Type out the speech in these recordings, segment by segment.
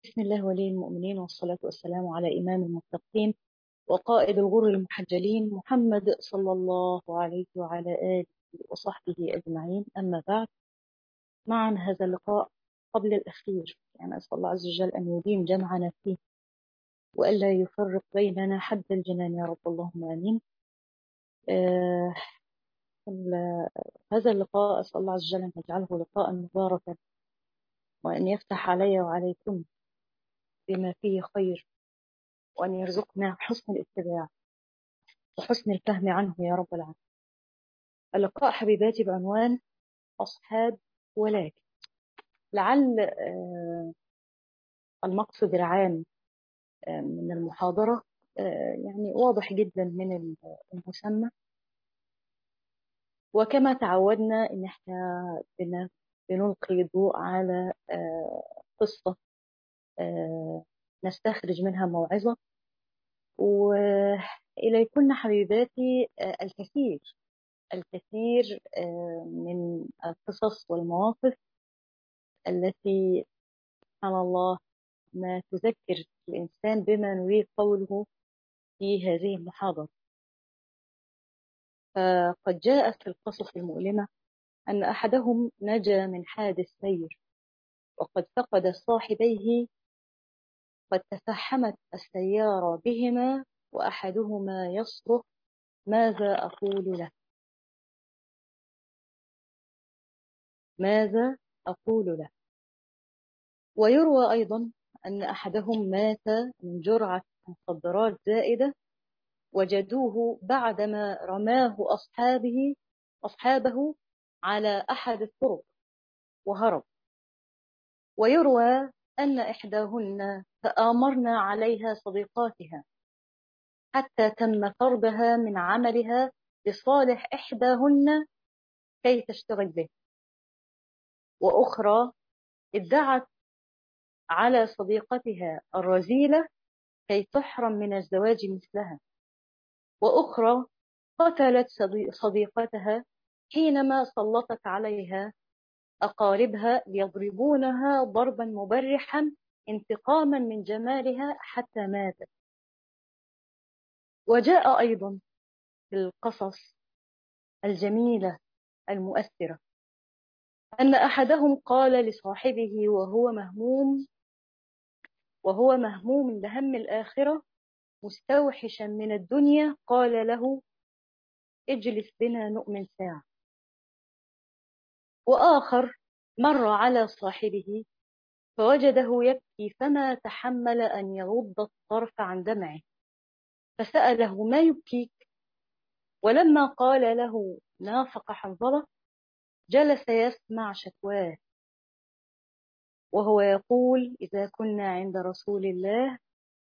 بسم الله ولي المؤمنين، والصلاة والسلام على إمام المتقين وقائد الغر المحجلين محمد صلى الله عليه وعلى آله وصحبه أجمعين. أما بعد، معا هذا اللقاء قبل الأخير، يعني أسأل الله عز وجل أن يديم جمعنا فيه وألا يفرق بيننا حد الجنان يا رب، اللهم آمين. آه هذا اللقاء أسأل الله عز وجل أن يجعله لقاء مباركا، وأن يفتح علي وعليكم بما فيه خير، وأن يرزقنا حسن الاتباع وحسن الفهم عنه يا رب العالمين. اللقاء حبيباتي بعنوان أصحاب ولكن. لعل المقصد العام من المحاضرة يعني واضح جدا من المسمى، وكما تعودنا إن احنا بنلقي الضوء على قصة نستخرج منها موعظة، وإليكن حبيباتي الكثير من القصص والمواقف التي سبحان الله ما تذكر الإنسان بما نريد قوله في هذه المحاضرة. فقد جاءت في القصص المؤلمة أن أحدهم نجا من حادث سير، وقد فقد صاحبيه، قد تفحمت السيارة بهما، وأحدهما يصرخ: ماذا أقول له؟ ماذا أقول له؟ ويروى أيضا أن أحدهم مات من جرعة مخدرات زائدة، وجدوه بعدما رماه أصحابه على أحد الطرق وهرب. ويروى أن إحداهن تآمرنا عليها صديقاتها حتى تم طردها من عملها لصالح إحداهن كي تشتغل به، وأخرى ادعت على صديقتها الرذيلة كي تحرم من الزواج مثلها، وأخرى قتلت صديقتها حينما سلطت عليها أقاربها يضربونها ضربا مبرحا انتقاما من جمالها حتى ماتت. وجاء أيضا في القصص الجميلة المؤثرة أن أحدهم قال لصاحبه وهو مهموم لهم الآخرة مستوحشا من الدنيا، قال له: اجلس بنا نؤمن ساعة. وآخر مر على صاحبه فوجده يبكي، فما تحمل أن يغض الطرف عن دمعه، فسأله: ما يبكيك؟ ولما قال له: نافق حنظلة، جلس يسمع شكواه وهو يقول: إذا كنا عند رسول الله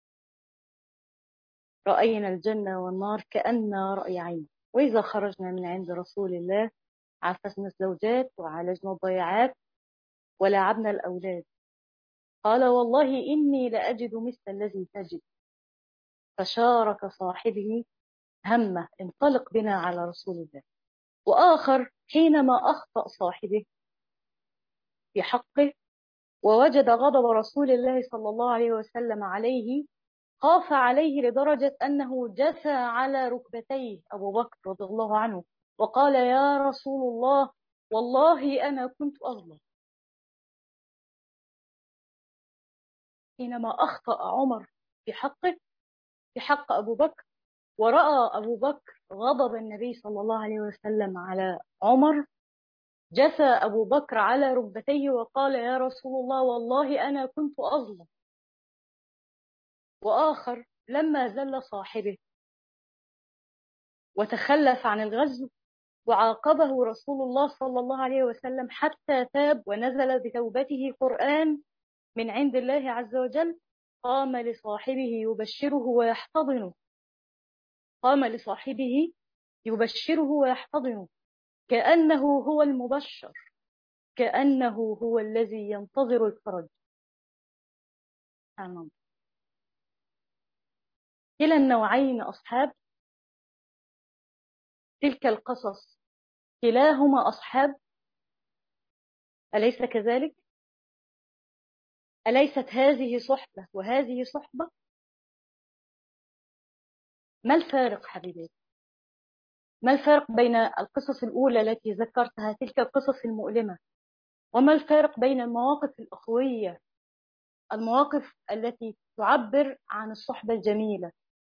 رأينا الجنة والنار كأن رأي عين، وإذا خرجنا من عند رسول الله عافسنا الزوجات وعالجنا الضياعات ولعبنا الأولاد. قال: والله إني لأجد مثل الذي تجد. فشارك صاحبه همه: انطلق بنا على رسول الله. وآخر حينما أخطأ صاحبه في حقه ووجد غضب رسول الله صلى الله عليه وسلم عليه، خاف عليه لدرجة أنه جثى على ركبتيه أبو بكر رضي الله عنه وقال: يا رسول الله، والله أنا كنت أظلم. حينما أخطأ عمر في حقه، في حق أبو بكر، ورأى أبو بكر غضب النبي صلى الله عليه وسلم على عمر، جثى أبو بكر على ركبتيه وقال: يا رسول الله، والله أنا كنت أظلم. وآخر لما زل صاحبه وتخلف عن الغزو وعاقبه رسول الله صلى الله عليه وسلم حتى تاب ونزل بتوبته قرآن من عند الله عز وجل، قام لصاحبه يبشره ويحتضنه كأنه هو المبشر، كأنه هو الذي ينتظر الفرج. كلا النوعين أصحاب، تلك القصص كلاهما أصحاب، أليس كذلك؟ أليست هذه صحبة وهذه صحبة؟ ما الفارق حبيبي؟ ما الفرق بين القصص الأولى التي ذكرتها، تلك القصص المؤلمة، وما الفارق بين المواقف الأخوية، المواقف التي تعبر عن الصحبة الجميلة؟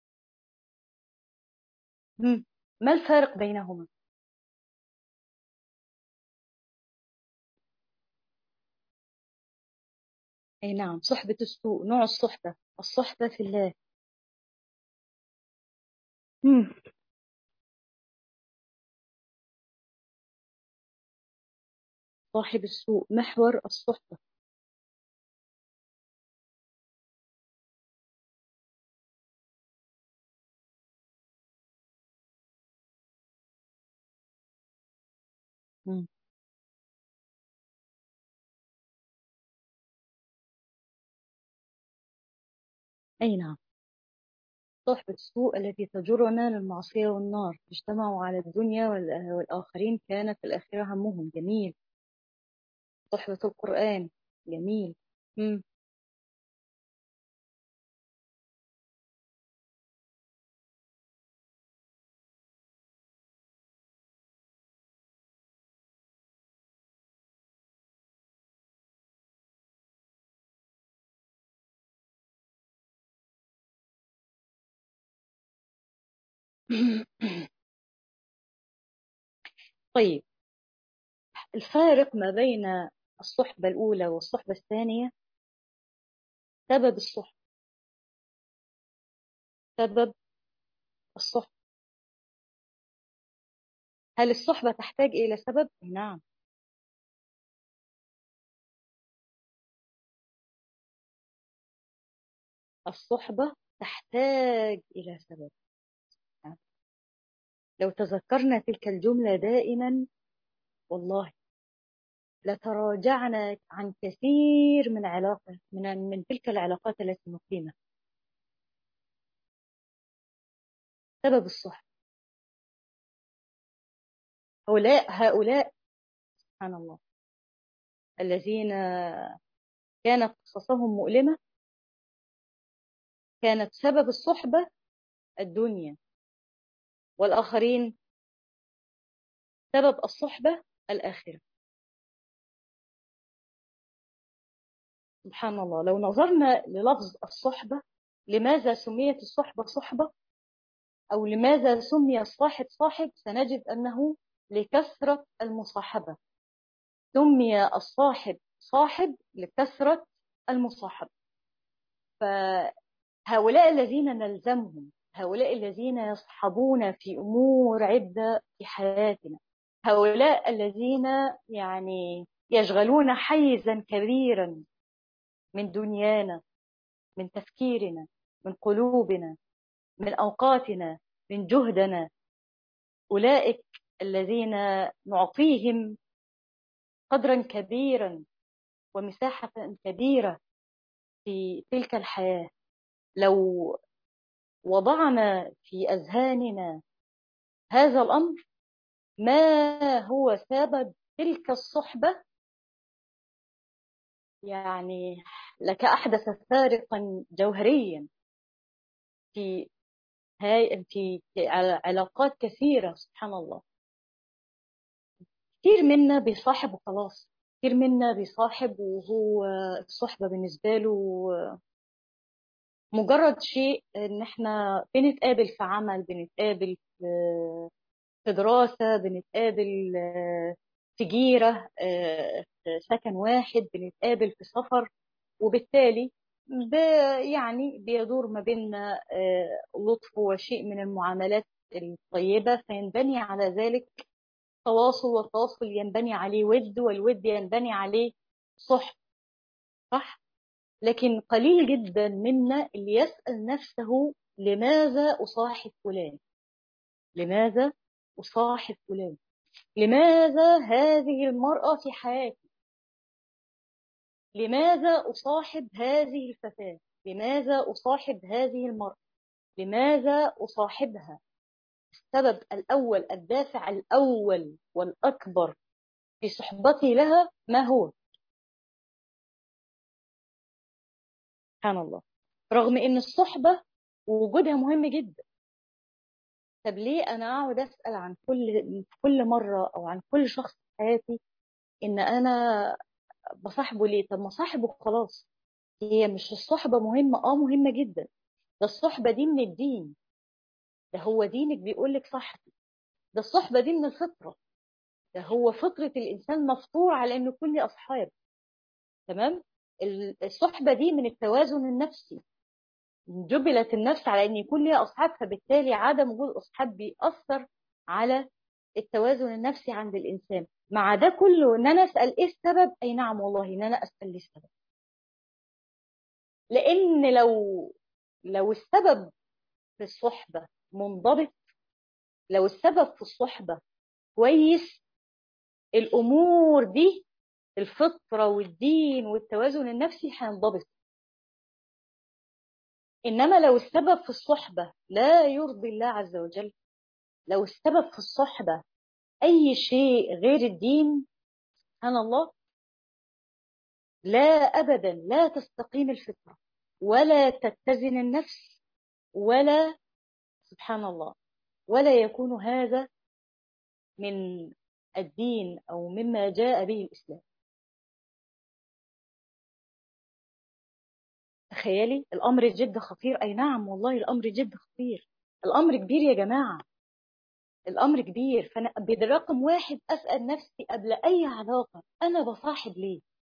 ما الفارق بينهما؟ أي نعم، صحبة السوء نوع الصحبة، الصحبة في الله. مم. صاحب السوء محور الصحبة. مم. أي نعم، صحبة السوء التي تجرنا للمعصية والنار، اجتمعوا على الدنيا والآخرين كانت الآخرة همهم. جميل. صحبة القرآن. جميل. مم. طيب، الفارق ما بين الصحبة الأولى والصحبة الثانية سبب الصحبة. سبب الصحبة. هل الصحبة تحتاج إلى سبب؟ نعم. الصحبة تحتاج إلى سبب. لو تذكرنا تلك الجملة دائما، والله لتراجعنا عن كثير من علاقة من تلك العلاقات التي نقيمها. سبب الصحبة. هؤلاء سبحان الله الذين كانت قصصهم مؤلمة، كانت سبب الصحبة الدنيا، والآخرين سبب الصحبة الآخرة. سبحان الله، لو نظرنا للفظ الصحبة، لماذا سميت الصحبة صحبة، أو لماذا سمي الصاحب صاحب، سنجد أنه لكثرة المصاحبة. سمي الصاحب صاحب لكثرة المصاحبة. فهؤلاء الذين نلزمهم، هؤلاء الذين يصحبون في أمور عدة في حياتنا، هؤلاء الذين يعني يشغلون حيزا كبيرا من دنيانا، من تفكيرنا، من قلوبنا، من أوقاتنا، من جهدنا، أولئك الذين نعطيهم قدرا كبيرا ومساحة كبيرة في تلك الحياة. لو وضعنا في أذهاننا هذا الأمر، ما هو سبب تلك الصحبة، يعني لك أحدث فارقا جوهريا في في علاقات كثيرة. سبحان الله، كتير منا بيصاحب وخلاص، كتير منا بيصاحب وهو الصحبة بالنسبة له مجرد شيء ان احنا بنتقابل في عمل، بنتقابل في دراسة، بنتقابل في جيرة، في سكن واحد، بنتقابل في سفر، وبالتالي ب يعني بيدور ما بيننا لطف وشيء من المعاملات الطيبة، فينبني على ذلك تواصل، والتواصل ينبني عليه ود، والود ينبني عليه صحب. صح. لكن قليل جدا منا اللي يسأل نفسه: لماذا أصاحب فلان؟ لماذا أصاحب فلان؟ لماذا هذه المرأة في حياتي؟ لماذا أصاحب هذه الفتاة؟ لماذا أصاحب هذه المرأة؟ لماذا أصاحبها؟ السبب الأول، الدافع الأول والأكبر في صحبتي لها ما هو؟ سبحان الله. رغم ان الصحبة ووجودها مهم جدا. طب ليه انا اقعد اسال عن كل مره او عن كل شخص في حياتي ان انا بصاحبه ليه؟ طب ما صاحبه خلاص. هي مش الصحبه مهمه؟ مهمه جدا. ده الصحبه دي من الدين. ده هو دينك بيقول لك صاحبي. ده الصحبه دي من الفطره. ده هو فطره الانسان مفطور على انه يكون لي اصحاب. تمام. الصحبه دي من التوازن النفسي. جبلت النفس على ان يكون ليها اصحاب، فبالتالي عدم وجود اصحاب بيأثر على التوازن النفسي عند الانسان. مع ده كله ان انا اسال ايه السبب؟ اي نعم والله ان انا اسال ليه السبب. لان لو السبب في الصحبه منضبط، لو السبب في الصحبه كويس، الامور دي الفطره والدين والتوازن النفسي هينضبط. انما لو السبب في الصحبه لا يرضي الله عز وجل، لو السبب في الصحبه أي شيء غير الدين، سبحان الله، لا أبدا لا تستقيم الفطرة ولا تتزن النفس، ولا سبحان الله ولا يكون هذا من الدين أو مما جاء به الإسلام. تخيلي الأمر جد خطير. أي نعم والله الأمر جد خطير. الأمر كبير يا جماعة. الأمر كبير. فأنا برقم واحد أسأل نفسي قبل أي علاقة، أنا بصاحب ليه؟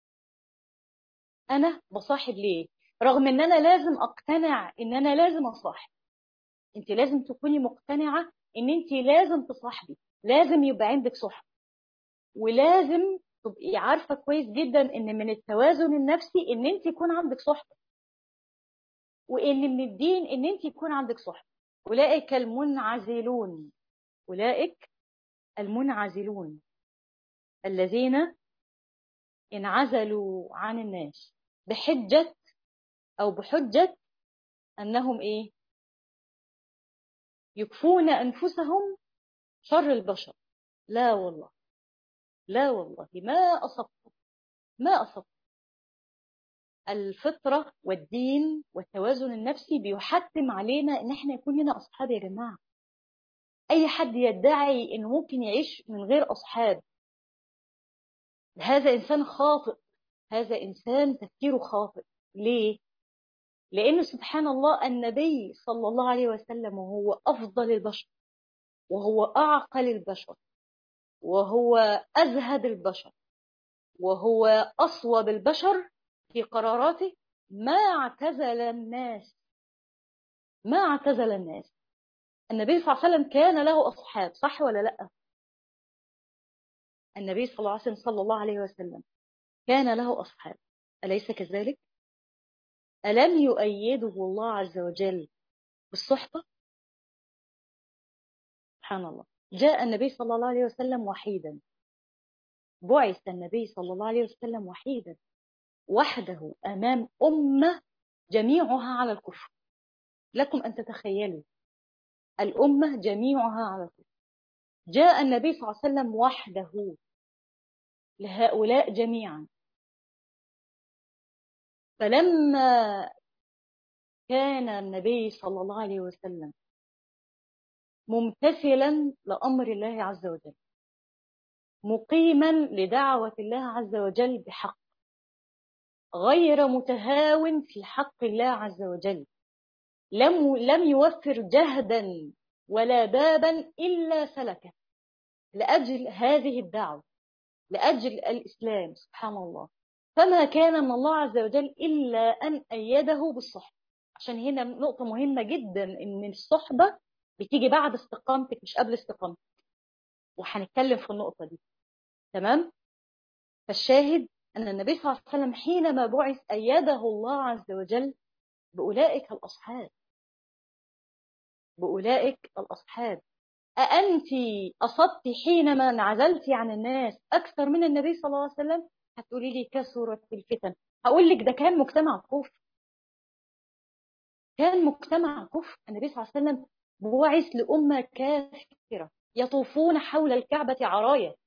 أنا بصاحب ليه؟ رغم ان انا لازم اقتنع ان انا لازم اصاحب. انت لازم تكوني مقتنعة ان انت لازم تصاحبي، لازم يبقى عندك صحبة، ولازم تبقي عارفة كويس جدا ان من التوازن النفسي ان انت يكون عندك صحبة، وان من الدين ان انت يكون عندك صحبة. اولئك المنعزلون، اولئك المنعزلون الذين انعزلوا عن الناس بحجة او بحجة انهم ايه؟ يكفون انفسهم شر البشر. لا والله، لا والله، ما أصبت. الفطرة والدين والتوازن النفسي بيحتم علينا ان احنا يكون لنا اصحاب يا جماعة. اي حد يدعي انه ممكن يعيش من غير اصحاب، هذا انسان خاطئ. هذا انسان تفكيره خاطئ. ليه؟ لان سبحان الله النبي صلى الله عليه وسلم وهو افضل البشر، وهو اعقل البشر، وهو ازهد البشر، وهو أصوب البشر في قراراته، ما اعتزل الناس. ما اعتزل الناس. النبي صلى الله عليه وسلم كان له أصحاب، صح ولا لا؟ النبي صلى الله عليه وسلم كان له أصحاب، أليس كذلك؟ ألم يؤيده الله عز وجل بالصحبة؟ سبحان الله. جاء النبي صلى الله عليه وسلم وحيدا. بعث النبي صلى الله عليه وسلم وحيدا، وحده أمام أمة جميعها على الكفر. لكم أن تتخيلوا الأمة جميعها على الكفر. جاء النبي صلى الله عليه وسلم وحده لهؤلاء جميعا. فلما كان النبي صلى الله عليه وسلم ممتثلا لأمر الله عز وجل، مقيما لدعوة الله عز وجل بحق، غير متهاون في حق الله عز وجل، لم يوفر جهدا ولا بابا إلا سلكه لأجل هذه الدعوة، لأجل الإسلام. سبحان الله. فما كان من الله عز وجل إلا أن أيده بالصحبة. عشان هنا نقطة مهمة جدا، إن الصحبة بتيجي بعد استقامتك مش قبل استقامتك، وهنتكلم في النقطة دي. تمام. فالشاهد أن النبي صلى الله عليه وسلم حينما بعث أيده الله عز وجل بأولئك الأصحاب. بأولئك الأصحاب. أأنت أصبت حينما انعزلت عن الناس أكثر من النبي صلى الله عليه وسلم؟ هتقولي لي كثرت الفتن. هقول لك ده كان مجتمع كفر. كان مجتمع كفر. النبي صلى الله عليه وسلم بعث لأمة كافرة يطوفون حول الكعبة عرايا.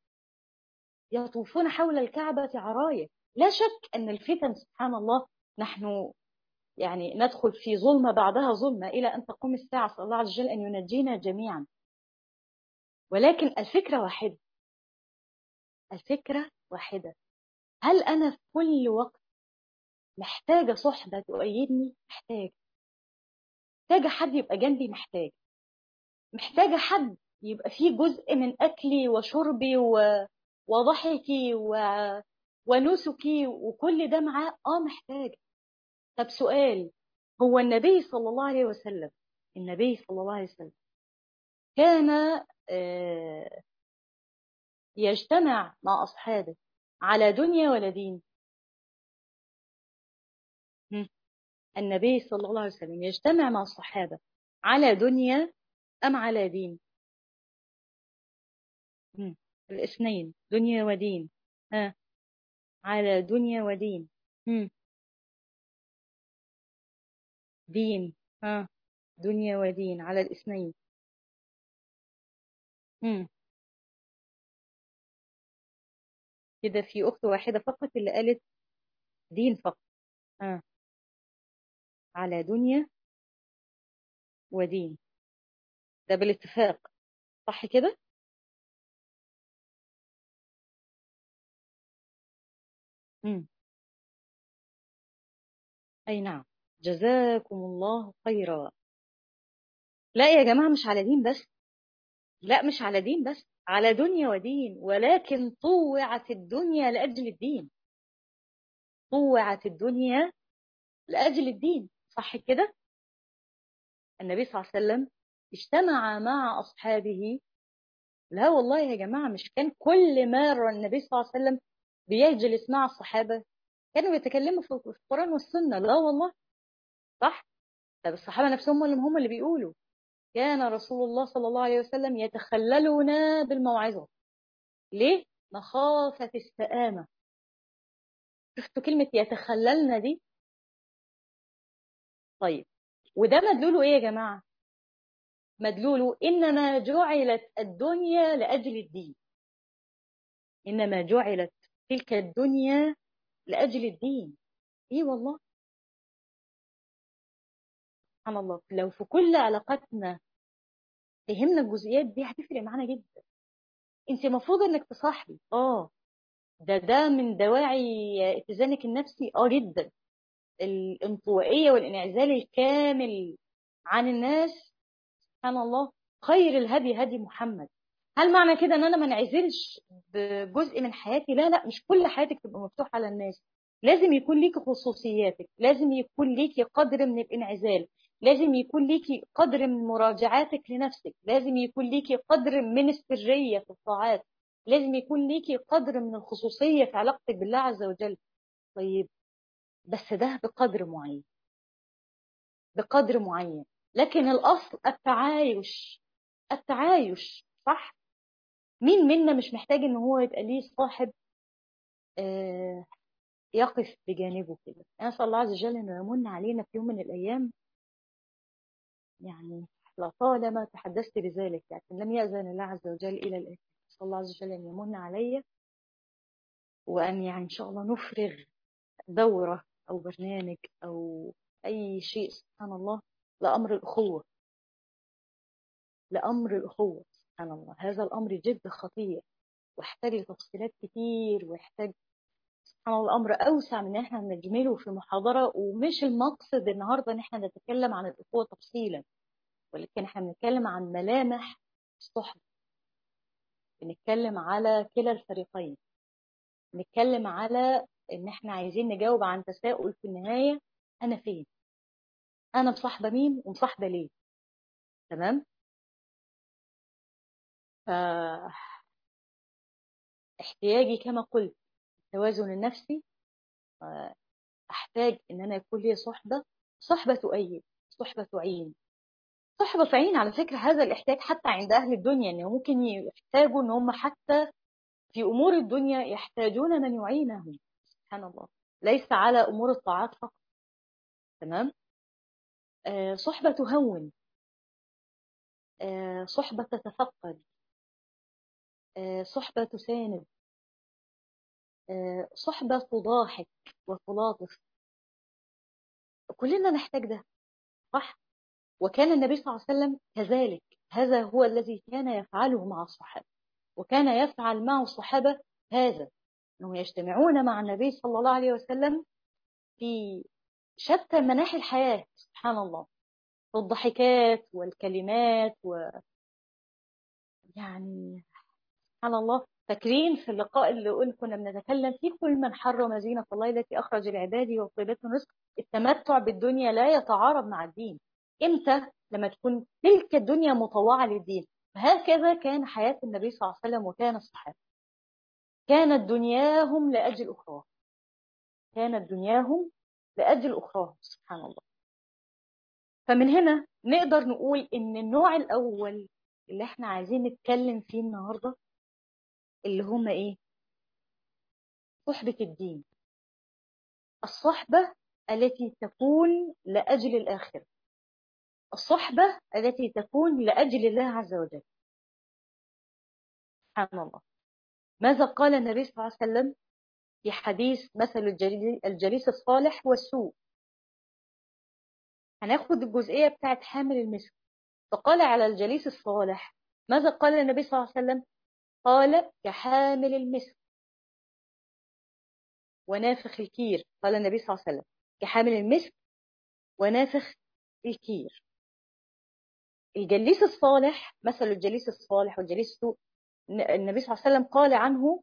يطوفون حول الكعبة عرايا. لا شك أن الفتن سبحان الله، نحن يعني ندخل في ظلمة بعدها ظلمة إلى أن تقوم الساعة. صلى الله عز وجل أن ينجينا جميعا. ولكن الفكرة واحدة، الفكرة واحدة. هل أنا في كل وقت محتاجة صحبة تؤيدني؟ محتاجة حد يبقى جنبي، محتاجة حد يبقى فيه جزء من أكلي وشربي وضحكي ونسكي وكل ده معاه. محتاجة. طب سؤال، هو النبي صلى الله عليه وسلم، النبي صلى الله عليه وسلم كان آه، يجتمع مع أصحابه على دنيا ولا دين؟ هم؟ النبي صلى الله عليه وسلم يجتمع مع الصحابة على دنيا أم على دين؟ هم. الاثنين، دنيا ودين. ها، على دنيا ودين. هم. دين. ها، دنيا ودين على الاثنين. هم. كده في أخت واحدة فقط اللي قالت دين فقط. ها، على دنيا ودين، ده بالاتفاق، صح كده؟ هم. أي نعم، جزاكم الله خيرا. لا يا جماعة، مش على دين بس، لا مش على دين بس، على دنيا ودين. ولكن طوعت الدنيا لأجل الدين، طوعت الدنيا لأجل الدين، صح كده؟ النبي صلى الله عليه وسلم اجتمع مع أصحابه. لا والله يا جماعة، مش كان كل مرة النبي صلى الله عليه وسلم بيجلس مع الصحابة كانوا بيتكلموا في القرآن والسنة؟ لا والله. صح. طب الصحابة نفسهم هم اللي بيقولوا كان رسول الله صلى الله عليه وسلم يتخللنا بالموعظة. ليه؟ مخافة السآمة. شفتوا كلمة يتخللنا دي؟ طيب، وده مدلوله ايه يا جماعة؟ مدلوله انما جعلت الدنيا لأجل الدين، انما جعلت تلك الدنيا لأجل الدين. ايه والله، سبحان الله. لو في كل علاقاتنا فهمنا الجزئيات دي هتفرق معانا جدا. انت المفروض انك تصاحبي، ده من دواعي اتزانك النفسي، جدا. الانطوائية والانعزال الكامل عن الناس، سبحان الله. خير الهدي هدي محمد. هل معنى كده ان انا ما انعزلش بجزء من حياتي؟ لا لا، مش كل حياتك تبقى مفتوحة على الناس. لازم يكون ليكي خصوصياتك، لازم يكون ليكي قدر من الانعزال، لازم يكون ليكي قدر من مراجعاتك لنفسك، لازم يكون ليكي قدر من السرية في الطاعات، لازم يكون ليكي قدر من الخصوصية في علاقتك بالله عز وجل. طيب، بس ده بقدر معين، بقدر معين. لكن الأصل التعايش، التعايش، صح. مين منا مش محتاج ان هو يبقى ليه صاحب آه يقف بجانبه كده؟ نسأل الله عز وجل انه يمن علينا في يوم من الايام. يعني لطالما تحدثت بذلك، لكن لم يأذن الله عز وجل الى الان. نسأل الله عز وجل ان يمن علي، وان يعني ان شاء الله نفرغ دورة او برنامج او اي شيء، سبحان الله، لأمر الأخوة، لأمر الأخوة. سبحان الله، هذا الأمر جد خطير واحتاج لتفصيلات كتير، ويحتاج، سبحان الله، الأمر أوسع من إن إحنا نجمله في محاضرة. ومش المقصد النهاردة إن إحنا نتكلم عن الأخوة تفصيلا، ولكن إحنا بنتكلم عن ملامح الصحبة، بنتكلم على كلا الفريقين، بنتكلم على إن إحنا عايزين نجاوب عن تساؤل في النهاية: أنا فين؟ أنا مصاحبة مين ومصاحبة ليه؟ تمام؟ فاحتياجي كما قلت التوازن النفسي. أحتاج إن أنا يكون لي صحبة، صحبة تؤيد، صحبة تعين، صحبة تعين. على فكرة هذا الاحتياج حتى عند أهل الدنيا، إن ممكن يحتاجوا إن هم حتى في أمور الدنيا يحتاجون من يعينهم، سبحان الله، ليس على أمور الطاعات فقط. تمام. صحبة تهون، صحبة تتفقد، صحبة تساند، صحبة تضاحك وتلاطف. كلنا نحتاج ده، صح؟ وكان النبي صلى الله عليه وسلم كذلك، هذا هو الذي كان يفعله مع الصحابة، وكان يفعل مع الصحابة هذا، أنهم يجتمعون مع النبي صلى الله عليه وسلم في شتى مناحي الحياة، سبحان الله، في الضحكات والكلمات يعني سبحان الله. فاكرين في اللقاء اللي كنا بنتكلم فيه، كل من حرم زينة الله التي أخرج لعباده وطيبات الرزق، التمتع بالدنيا لا يتعارض مع الدين. إمتى؟ لما تكون تلك الدنيا مطوعة للدين. فهكذا كان حياة النبي صلى الله عليه وسلم وكان الصحابة، كانت دنياهم لأجل أخرى، كانت دنياهم لأجل أخرى، سبحان الله. فمن هنا نقدر نقول إن النوع الأول اللي احنا عايزين نتكلم فيه النهاردة اللي هم إيه؟ صحبة الدين، الصحبة التي تكون لأجل الآخرة، الصحبة التي تكون لأجل الله عز وجل. سبحان الله. ماذا قال النبي صلى الله عليه وسلم في حديث مثل الجليس الصالح والسوء؟ هناخد الجزئية بتاعت حامل المسك. فقال على الجليس الصالح، ماذا قال النبي صلى الله عليه وسلم؟ قال كحامل المسك ونافخ الكير. قال النبي صلى الله عليه وسلم كحامل المسك ونافخ الكير. الجليس الصالح، مثل الجليس الصالح والجليس السوء، النبي صلى الله عليه وسلم قال عنه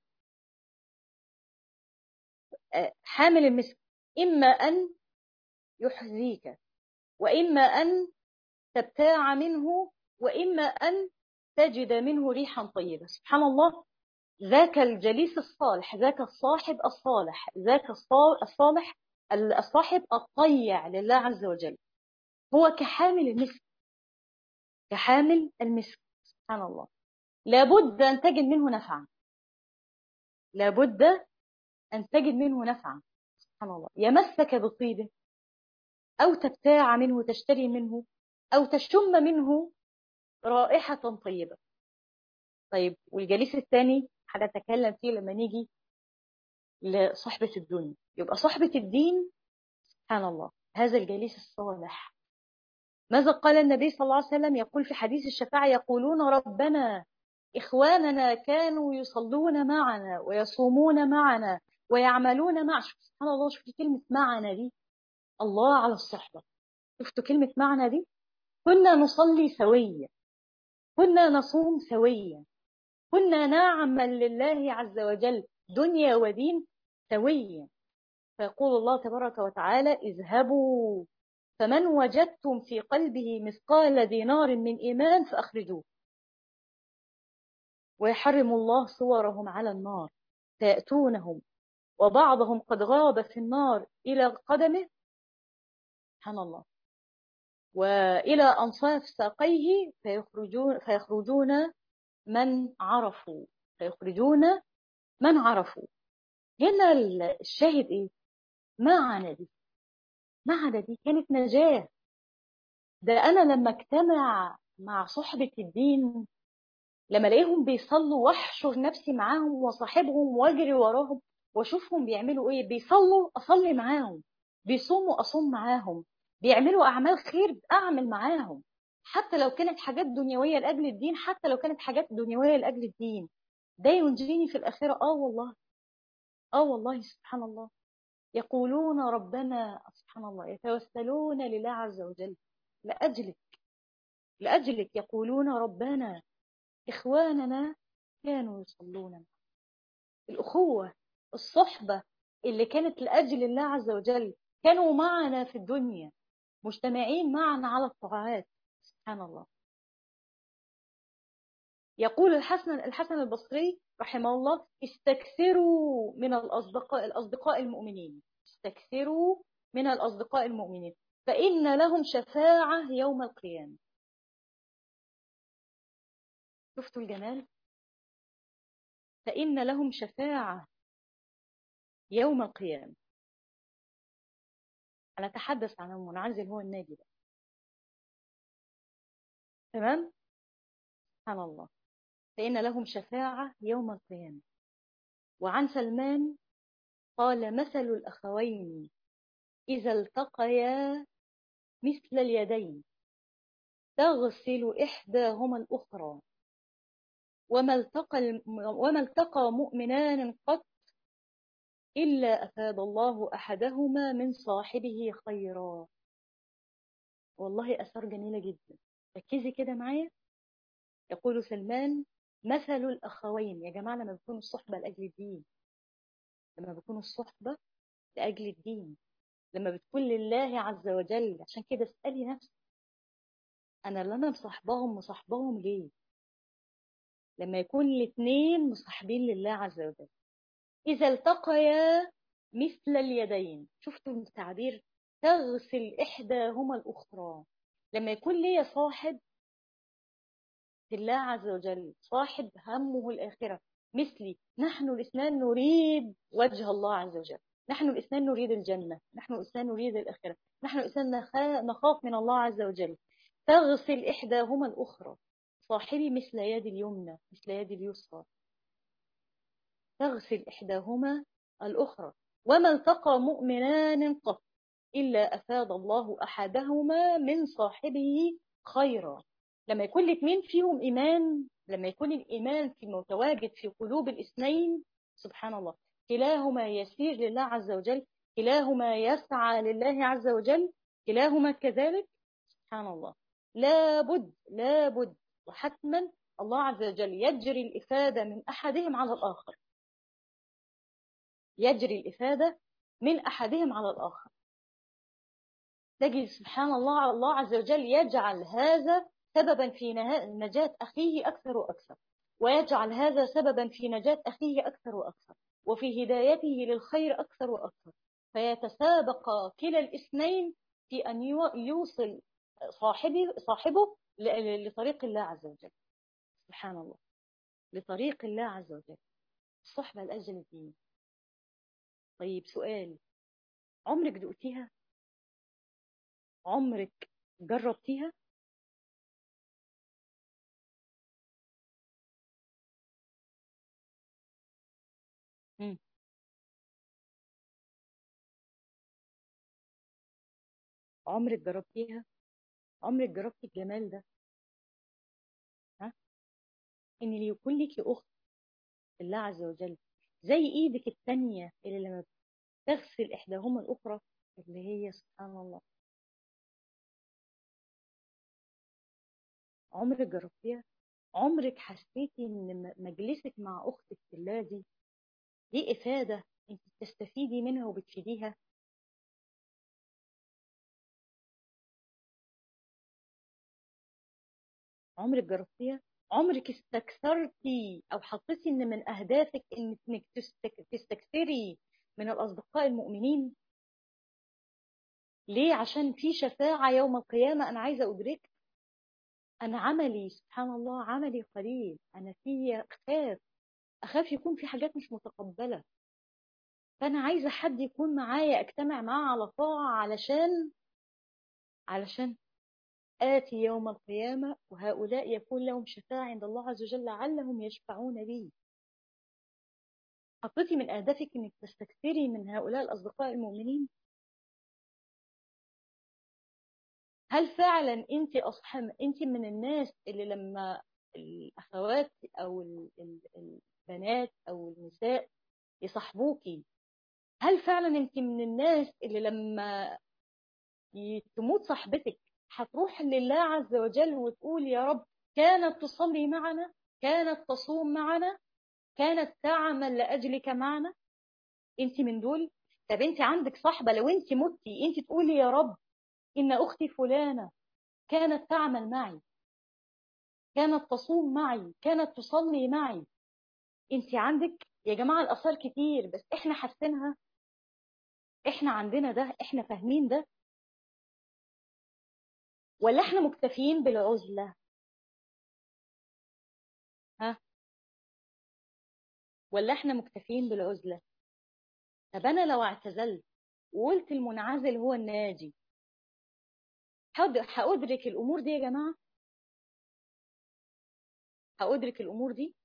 حامل المسك إما أن يحزيك، وإما أن تبتاع منه، وإما أن تجد منه ريحا طيبة. سبحان الله. ذاك الجليس الصالح، ذاك الصاحب الصالح، ذاك الصالح، الصاحب الطيع لله عز وجل، هو كحامل المسك، كحامل المسك. سبحان الله. لابد أن تجد منه نفعا، لابد أن تجد منه نفعا، سبحان الله، يمسك بطيبه، أو تبتاع منه، تشتري منه، أو تشم منه رائحة طيبة. طيب، والجليس الثاني هنتكلم فيه لما نيجي لصحبة الدنيا. يبقى صحبة الدين، سبحان الله، هذا الجليس الصالح. ماذا قال النبي صلى الله عليه وسلم؟ يقول في حديث الشفاعة: يقولون ربنا إخواننا كانوا يصلون معنا ويصومون معنا ويعملون معنا. سبحان الله، شفتوا كلمة معنا دي؟ الله على الصحبة. شفتوا كلمة معنا دي؟ كنا نصلي سويا، كنا نصوم سويا، كنا نعمل لله عز وجل دنيا ودين سويا. فيقول الله تبارك وتعالى: اذهبوا فمن وجدتم في قلبه مثقال دينار من إيمان فأخرجوه. ويحرم الله صورهم على النار فيأتونهم وبعضهم قد غاب في النار إلى قدمه، سبحان الله، وإلى أنصاف ساقيه فيخرجون من عرفوا، فيخرجون من عرفوا. هنا الشاهد إيه؟ معنا دي، معنا دي كانت نجاة. ده أنا لما اجتمع مع صحبة الدين، لما الاقيهم بيصلوا واحشر نفسي معاهم وصاحبهم واجري وراهم واشوفهم بيعملوا ايه، بيصلوا اصلي معاهم، بيصوموا اصوم معاهم، بيعملوا اعمال خير اعمل معاهم، حتى لو كانت حاجات دنيويه لاجل الدين، حتى لو كانت حاجات دنيويه لاجل الدين، ده ينجيني في الاخره. اه والله، اه والله، سبحان الله. يقولون ربنا، سبحان الله، يتوسلون لله عز وجل لاجلك، لاجلك يقولون ربنا إخواننا كانوا يصلون. الأخوة، الصحبة اللي كانت لأجل الله عز وجل، كانوا معنا في الدنيا، مجتمعين معنا على الطاعات، سبحان الله. يقول الحسن البصري رحمه الله: استكثروا من الأصدقاء المؤمنين، استكثروا من الأصدقاء المؤمنين فإن لهم شفاعة يوم القيامة. شفتوا الجمال؟ فإن لهم شفاعة يوم القيامة. أنا أتحدث عن المنعزل، هو الناجي ده، تمام؟ سبحان الله. فإن لهم شفاعة يوم القيامة. وعن سلمان قال: مثل الأخوين إذا التقيا مثل اليدين تغسل إحداهما الأخرى وما التقى مؤمنان قط إلا أفاد الله أحدهما من صاحبه خيرا. والله أثار جميلة جدا، ركزي كده معايا. يقول سلمان: مثل الأخوين يا جماعة لما بيكونوا الصحبة لأجل الدين، لما بيكونوا الصحبة لأجل الدين، لما بتكون لله عز وجل. عشان كده اسألي نفسك، أنا اللي أنا مصاحبهم ليه؟ لما يكون الاثنين مصاحبين لله عز وجل. إذا التقيا مثل اليدين، شفتوا التعبير؟ تغسل إحداهما الأخرى. لما يكون ليا صاحب في الله عز وجل، صاحب همه الآخرة مثلي، نحن الاثنان نريد وجه الله عز وجل، نحن الاثنان نريد الجنة، نحن الاثنان نريد الآخرة، نحن الاثنان نخاف من الله عز وجل. تغسل إحداهما الأخرى. صاحبي مثل يدي اليمنى مثل يدي اليسرى، تغسل إحداهما الأخرى. وما التقى مؤمنان قط إلا أفاد الله أحدهما من صاحبه خيرا. لما يكون الاثنين فيهم إيمان، لما يكون الإيمان في متواجد في قلوب الاثنين، سبحان الله، كلاهما يسير لله عز وجل، كلاهما يسعى لله عز وجل، كلاهما كذلك، سبحان الله. لابد لابد وحتما الله عز وجل يجري الإفادة من أحدهم على الآخر، يجري الإفادة من أحدهم على الآخر. تجد سبحان الله الله عز وجل يجعل هذا سببا في نجاة أخيه أكثر وأكثر، ويجعل هذا سببا في نجاة أخيه أكثر وأكثر، وفي هدايته للخير أكثر وأكثر، فيتسابق كلا الاثنين في أن يوصل صاحبه لطريق الله عز وجل. سبحان الله، لطريق الله عز وجل، الصحبة لأجل الدين. طيب سؤال، عمرك دقتيها؟ عمرك جربتيها؟ مم. عمرك جربتيها؟ عمرك جربتي الجمال ده؟ ها، ان اللي يكون لك اخت في الله عز وجل زي ايدك التانية اللي لما تغسل احداهما الاخرى، اللي هي سبحان الله. عمرك جربتيها؟ عمرك حسيتي ان مجلسك مع اختك في الله دي افاده انت بتستفيدي منها وبتفيديها؟ عمرك جربتيها؟ عمرك استكثرتي او حطيتي ان من اهدافك انك تستكثري من الاصدقاء المؤمنين؟ ليه؟ عشان في شفاعة يوم القيامة أنا عايزة أدرك. أنا عملي سبحان الله عملي قليل، أنا في أخاف يكون في حاجات مش متقبلة، فأنا عايزة حد يكون معايا أجتمع معاه على طاعة، علشان آتي يوم القيامة وهؤلاء يكون لهم شفاعة عند الله عز وجل لعلهم يشفعون لي. حطيتي من أهدافك إنك تستكثري من هؤلاء الأصدقاء المؤمنين؟ هل فعلا انت من الناس اللي لما الاخوات او البنات او النساء يصاحبوكي، هل فعلا انت من الناس اللي لما تموت صاحبتك هتروح لله عز وجل وتقول يا رب كانت تصلي معنا، كانت تصوم معنا، كانت تعمل لاجلك معنا؟ انت من دول؟ طب انت عندك صاحبه لو انت متي انت تقولي يا رب ان اختي فلانه كانت تعمل معي، كانت تصوم معي، كانت تصلي معي؟ انت عندك يا جماعة الآثار كتير، بس احنا حاسينها، احنا عندنا ده، احنا فاهمين ده، ولا احنا مكتفيين بالعزلة؟ ها، ولا احنا مكتفيين بالعزلة؟ طب انا لو اعتزلت وقلت المنعزل هو الناجي، هأدرك الامور دي يا جماعة؟ هأدرك الامور دي؟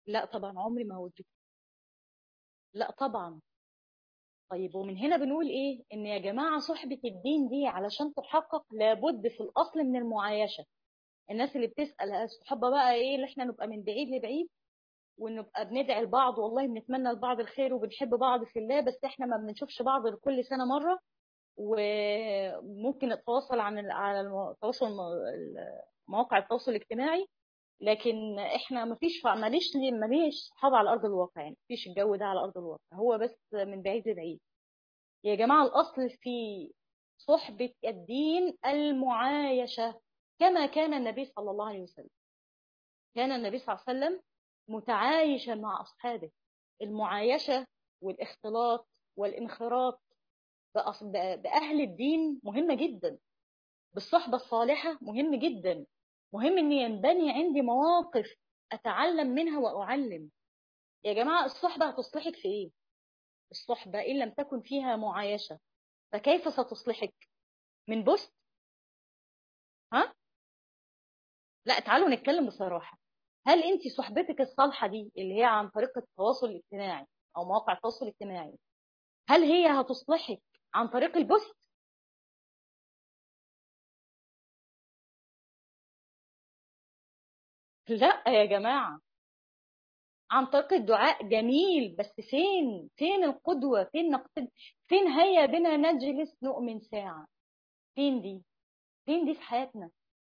لا طبعا عمري ما وجدت. لا طبعا. طيب ومن هنا بنقول ايه؟ ان يا جماعه صحبه الدين دي علشان تحقق لابد في الاصل من المعايشه. الناس اللي بتسال الصحابه بقى ايه اللي احنا نبقى من بعيد لبعيد ونبقى بندعي لبعض، والله بنتمنى لبعض الخير وبنحب بعض في الله، بس احنا ما بنشوفش بعض غير كل سنه مره، وممكن نتواصل على التواصل مواقع التواصل الاجتماعي، لكن احنا ماليش صحاب على ارض الواقع، يعني مفيش الجو ده على ارض الواقع، هو بس من بعيد لبعيد. يا جماعه الاصل في صحبه الدين المعايشه، كما كان النبي صلى الله عليه وسلم. كان النبي صلى الله عليه وسلم متعايشا مع اصحابه. المعايشه والاختلاط والانخراط باهل الدين مهمه جدا، بالصحبه الصالحه مهم جدا. مهم ان ينبني عندي مواقف اتعلم منها واعلم. يا جماعة الصحبة هتصلحك في ايه؟ الصحبة ان لم تكن فيها معايشة فكيف ستصلحك؟ من بوست؟ ها؟ لا تعالوا نتكلم بصراحة. هل انت صحبتك الصالحة دي اللي هي عن طريق التواصل الاجتماعي او مواقع التواصل الاجتماعي، هل هي هتصلحك عن طريق البوست؟ لا يا جماعة. عن طريق الدعاء جميل، بس فين القدوة؟ فين نقتد؟ فين هيا بنا نجلس نؤمن ساعة؟ فين دي؟ فين دي في حياتنا؟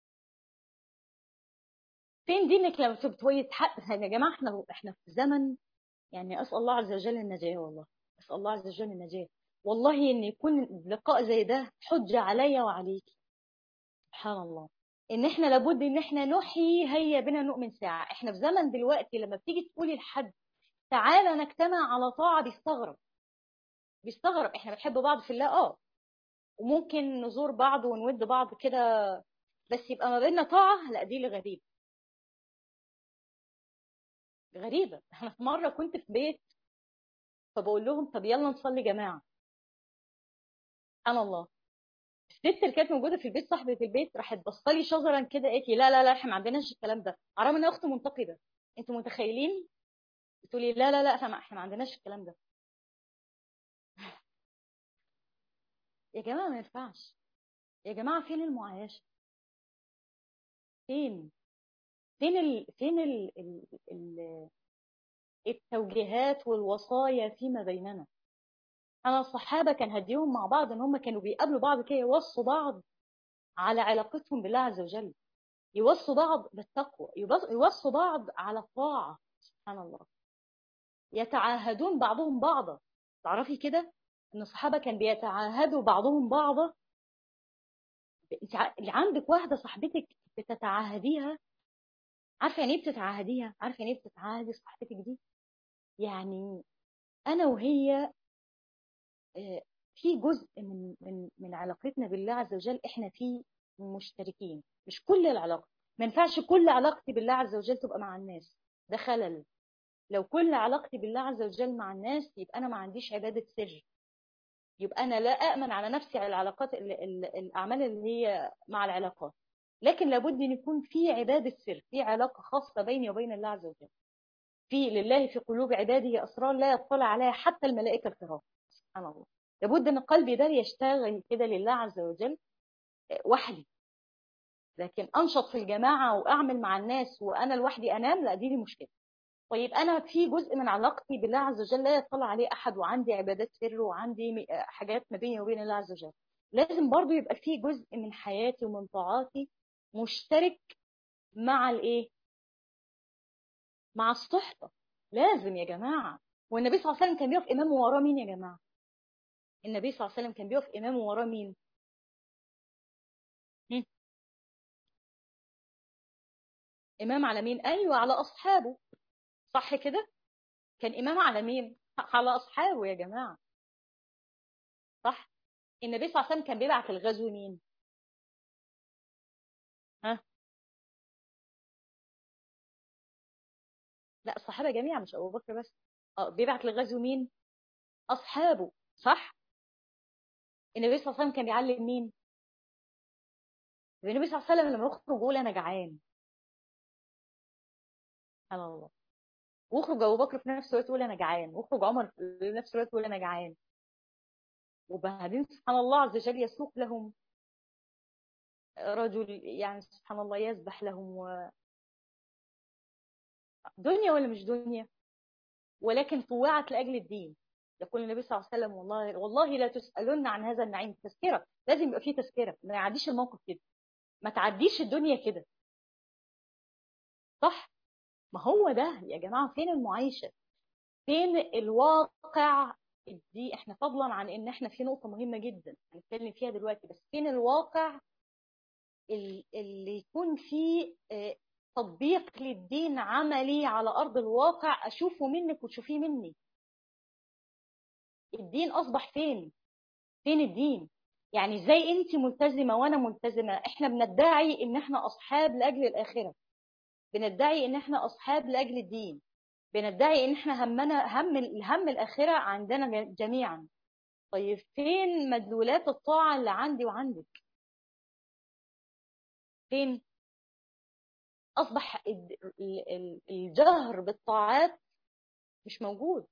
فين دينك لما بتبقي تحقق يا جماعه؟ احنا في زمن، يعني اسال الله عز وجل النجاه، والله اسال الله عز وجل النجاه. والله ان يكون لقاء زي ده حجه عليا وعليك. سبحان الله. ان احنا لابد ان احنا نحيي هيا بنا نؤمن ساعه. احنا في زمن دلوقتي لما بتيجي تقولي لحد تعالى نجتمع على طاعه بيستغرب. بيستغرب. احنا بنحب بعض في الله وممكن نزور بعض ونود بعض كده، بس يبقى ما بيننا طاعه؟ لا دي اللي غريبه. غريبه. انا في مره كنت في بيت فبقول لهم طب يلا نصلي جماعه. سبحان الله. الست اللي كانت موجوده في البيت صاحبه البيت راحت بصلي شجرا كده قالت لي لا لا لا احنا ما عندناش الكلام ده، على ان اخت منتقده. انتوا متخيلين؟ بتقولي لا لا لا احنا ما عندناش الكلام ده. يا جماعه ما ينفعش. يا جماعه فين المعايشه؟ فين؟ فين التوجيهات والوصايا فيما بيننا؟ انا الصحابه كان هديهم مع بعض ان هم كانوا بيقابلوا بعض كده يوصوا بعض على علاقتهم بالله عز وجل، يوصوا بعض بالتقوى، يوصوا بعض على الطاعة. سبحان الله. يتعاهدون بعضهم بعضا. تعرفي كده ان الصحابة كان بيتعاهدوا بعضهم بعضا. انت اللي عندك واحدة صاحبتك بتتعاهديها، عارفة يعني ايه بتتعاهديها؟ عارفة يعني ايه بتتعاهدي صاحبتك دي؟ يعني انا وهي في جزء من علاقتنا بالله عز وجل احنا فيه مشتركين، مش كل العلاقة. ما ينفعش كل علاقتي بالله عز وجل تبقى مع الناس، ده خلل. لو كل علاقتي بالله عز وجل مع الناس يبقى انا ما عنديش عباده سر، يبقى انا لا امن على نفسي على العلاقات الاعمال اللي هي مع العلاقات. لكن لابد ان يكون في عباده سر، في علاقه خاصه بيني وبين الله عز وجل. في لله في قلوب عباده اسرار لا يطلع عليها حتى الملائكه الكرام. سبحان الله. لابد ان قلبي ده يشتغل كده لله عز وجل وحدي. لكن انشط في الجماعه واعمل مع الناس وانا لوحدي انام، لا دي مشكله. طيب انا في جزء من علاقتي بالله عز وجل لا يطلع عليه احد، وعندي عبادات سر وعندي حاجات ما بيني وبين الله عز وجل. لازم برضو يبقى في جزء من حياتي ومن طاعاتي مشترك مع الايه؟ مع الصحبه. لازم يا جماعه. والنبي صلى الله عليه وسلم كان بيقف امامه وراه مين يا جماعه؟ النبي صلى الله عليه وسلم كان بيقف امامه وراه مين؟ هم؟ امام على مين؟ ايوه على اصحابه. صح كده. كان امام على مين؟ على اصحابه يا جماعه. صح. النبي صلى الله عليه وسلم كان بيبعت الغزو مين؟ ها؟ لا الصحابه جميعا مش ابو بكر بس. اه بيبعت للغزو مين؟ اصحابه. صح. النبي صلى الله عليه وسلم كان بيعلم مين؟ النبي صلى الله عليه وسلم لما يخرج يقول انا جعان. سبحان الله. واخرج ابو بكر في نفس الوقت يقول انا جعان، واخرج عمر في نفس الوقت يقول انا جعان. وبعدين سبحان الله عز وجل يسوق لهم رجل يعني سبحان الله يذبح لهم دنيا ولا مش دنيا، ولكن طوعت لاجل الدين. يقول النبي صلى الله عليه وسلم والله والله لا تسالون عن هذا النعيم. تذكره، لازم يبقى فيه تذكره، ما يعديش الموقف كده، ما تعديش الدنيا كده. صح؟ ما هو ده يا جماعه، فين المعايشه؟ فين الواقع؟ دي احنا فضلا عن ان احنا في نقطه مهمه جدا هنتكلم فيها دلوقتي، بس فين الواقع اللي يكون فيه تطبيق للدين عملي على ارض الواقع، اشوفه منك وتشوفيه مني. الدين اصبح فين؟ فين الدين؟ يعني ازاي انت ملتزمه وانا ملتزمه؟ احنا بندعي ان احنا اصحاب لاجل الاخره، بندعي ان احنا اصحاب لاجل الدين، بندعي ان احنا همنا هم الاخره عندنا جميعا. طيب فين مدلولات الطاعه اللي عندي وعندك؟ فين؟ اصبح الجهر بالطاعات مش موجود.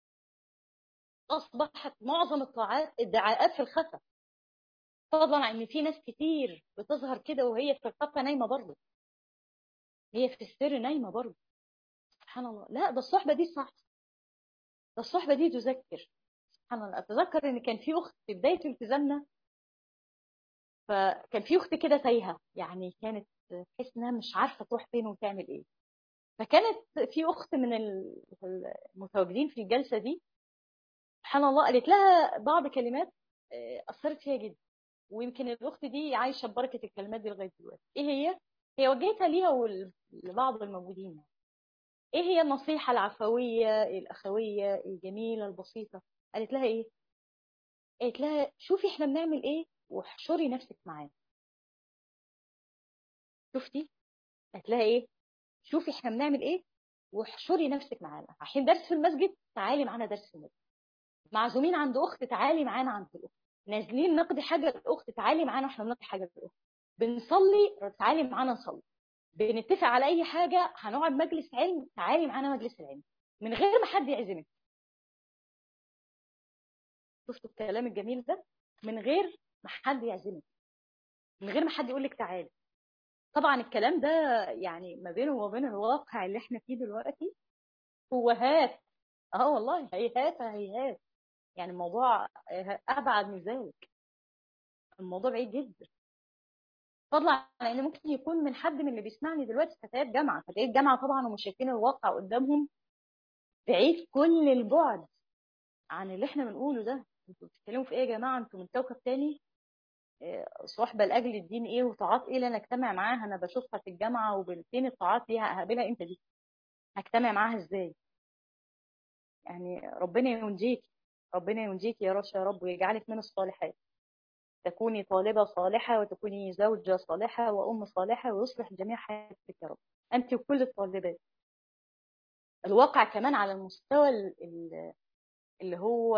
اصبحت معظم الطاعات ادعاءات في الخفا، فضلا عن ان في ناس كتير بتظهر كده وهي في الخفا نايمه برضه، هي في السر نايمه برضه. سبحان الله. لا ده الصحبه دي صح، ده الصحبه دي تذكر. سبحان الله. اتذكر ان كان في اخت في بدايه التزامنا، فكان في اخت كده تايهه، يعني كانت تحس انها مش عارفه تروح فين وتعمل ايه. فكانت في اخت من المتواجدين في الجلسه دي سبحان الله قالت لها بعض كلمات اثرت فيها جدا، ويمكن الاخت دي عايشه ببركه الكلمات دي لغايه دلوقتي. ايه هي؟ هي وجهتها ليها ولبعض الموجودين. ايه هي النصيحه العفويه الاخويه الجميله البسيطه؟ قالت لها ايه؟ قالت لها شوفي احنا بنعمل ايه واحشري نفسك معانا. شفتي؟ قالت لها ايه؟ شوفي احنا بنعمل ايه واحشري نفسك معانا. رايحين درس في المسجد، تعالي معانا درس في المسجد. معزومين عند اخت، تعالي معانا عند الاخت. نازلين نقضي حاجه الاخت، تعالي معانا واحنا بنقضي حاجه الاخت. بنصلي، تعالي معانا نصلي. بنتفق على اي حاجه، هنقعد مجلس علم، تعالي معانا مجلس العلم، من غير ما حد يعزمك. شفتوا الكلام الجميل ده؟ من غير ما حد يعزمك، من غير ما حد يقول لك تعالي. طبعا الكلام ده يعني ما بينه وبين الواقع اللي احنا فيه دلوقتي هو هات. اه والله هيهات هيهات. يعني الموضوع ابعد من ذلك، الموضوع بعيد جدا. فضلا عن ان ممكن يكون من حد من اللي بيسمعني دلوقتي فتيات جامعه، فتيات جامعه طبعا ومش شايفين الواقع قدامهم، بعيد كل البعد عن اللي احنا بنقوله ده. انتوا بتتكلموا في ايه يا جماعه؟ انتوا من كوكب تاني. صحبه لاجل الدين ايه وطاعات ايه اللي انا اجتمع معاها؟ انا بشوفها في الجامعه، وفين الطاعات دي هقابلها امتى دي؟ هجتمع معاها ازاي؟ يعني ربنا ينجيك، ربنا ينجيك يا رشا يا رب، ويجعلك من الصالحات. تكوني طالبة صالحة، وتكوني زوجة صالحة، وأم صالحة، ويصلح جميع حياتك يا رب، أنت وكل الطالبات. الواقع كمان على المستوى اللي هو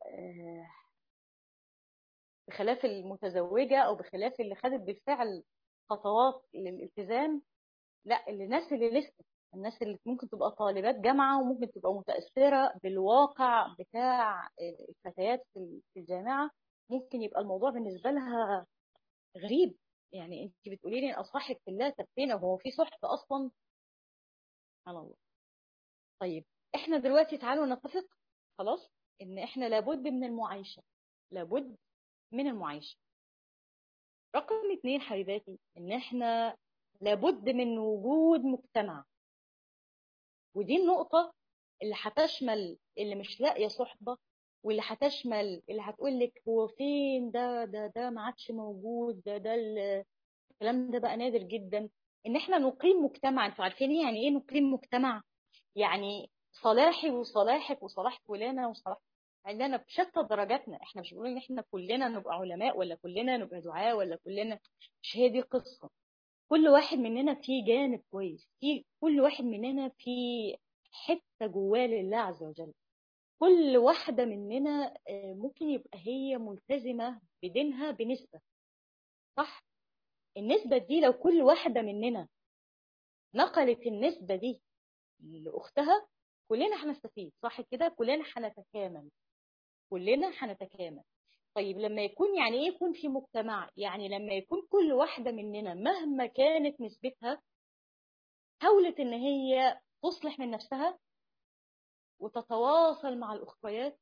بخلاف المتزوجة أو بخلاف اللي خدت بالفعل خطوات للالتزام، لا الناس اللي لسه، الناس اللي ممكن تبقى طالبات جامعة وممكن تبقى متأثرة بالواقع بتاع الفتيات في الجامعة، ممكن يبقى الموضوع بالنسبة لها غريب. يعني انت بتقولي لي اصاحب في الله، طب فين هو في صحبة اصلا؟ سبحان الله. طيب احنا دلوقتي تعالوا نتفق خلاص ان احنا لابد من المعايشة، لابد من المعايشة. رقم اتنين حبيباتي، ان احنا لابد من وجود مجتمع. ودي النقطة اللي هتشمل اللي مش لاقية صحبة، واللي هتشمل اللي هتقول لك هو فين ده ما عادش موجود، ده الكلام ده بقى نادر جدا. ان احنا نقيم مجتمع. انتوا عارفين ايه يعني ايه نقيم مجتمع؟ يعني صلاحي وصلاحك وصلاح فلانة وصلاح عندنا بشتى درجاتنا. احنا مش بنقول ان احنا كلنا نبقى علماء ولا كلنا نبقى دعاة ولا كلنا، مش هي دي القصة. كل واحد مننا فيه جانب كويس، في كل واحد مننا فيه حتة جواه لله عز وجل. كل واحدة مننا ممكن يبقى هي ملتزمة بدينها بنسبة، صح؟ النسبة دي لو كل واحدة مننا نقلت النسبة دي لأختها، كلنا هنستفيد، صح كده؟ كلنا هنتكامل، كلنا هنتكامل. طيب لما يكون يعني ايه يكون في مجتمع؟ يعني لما يكون كل واحدة مننا مهما كانت نسبتها حاولت ان هي تصلح من نفسها وتتواصل مع الأخريات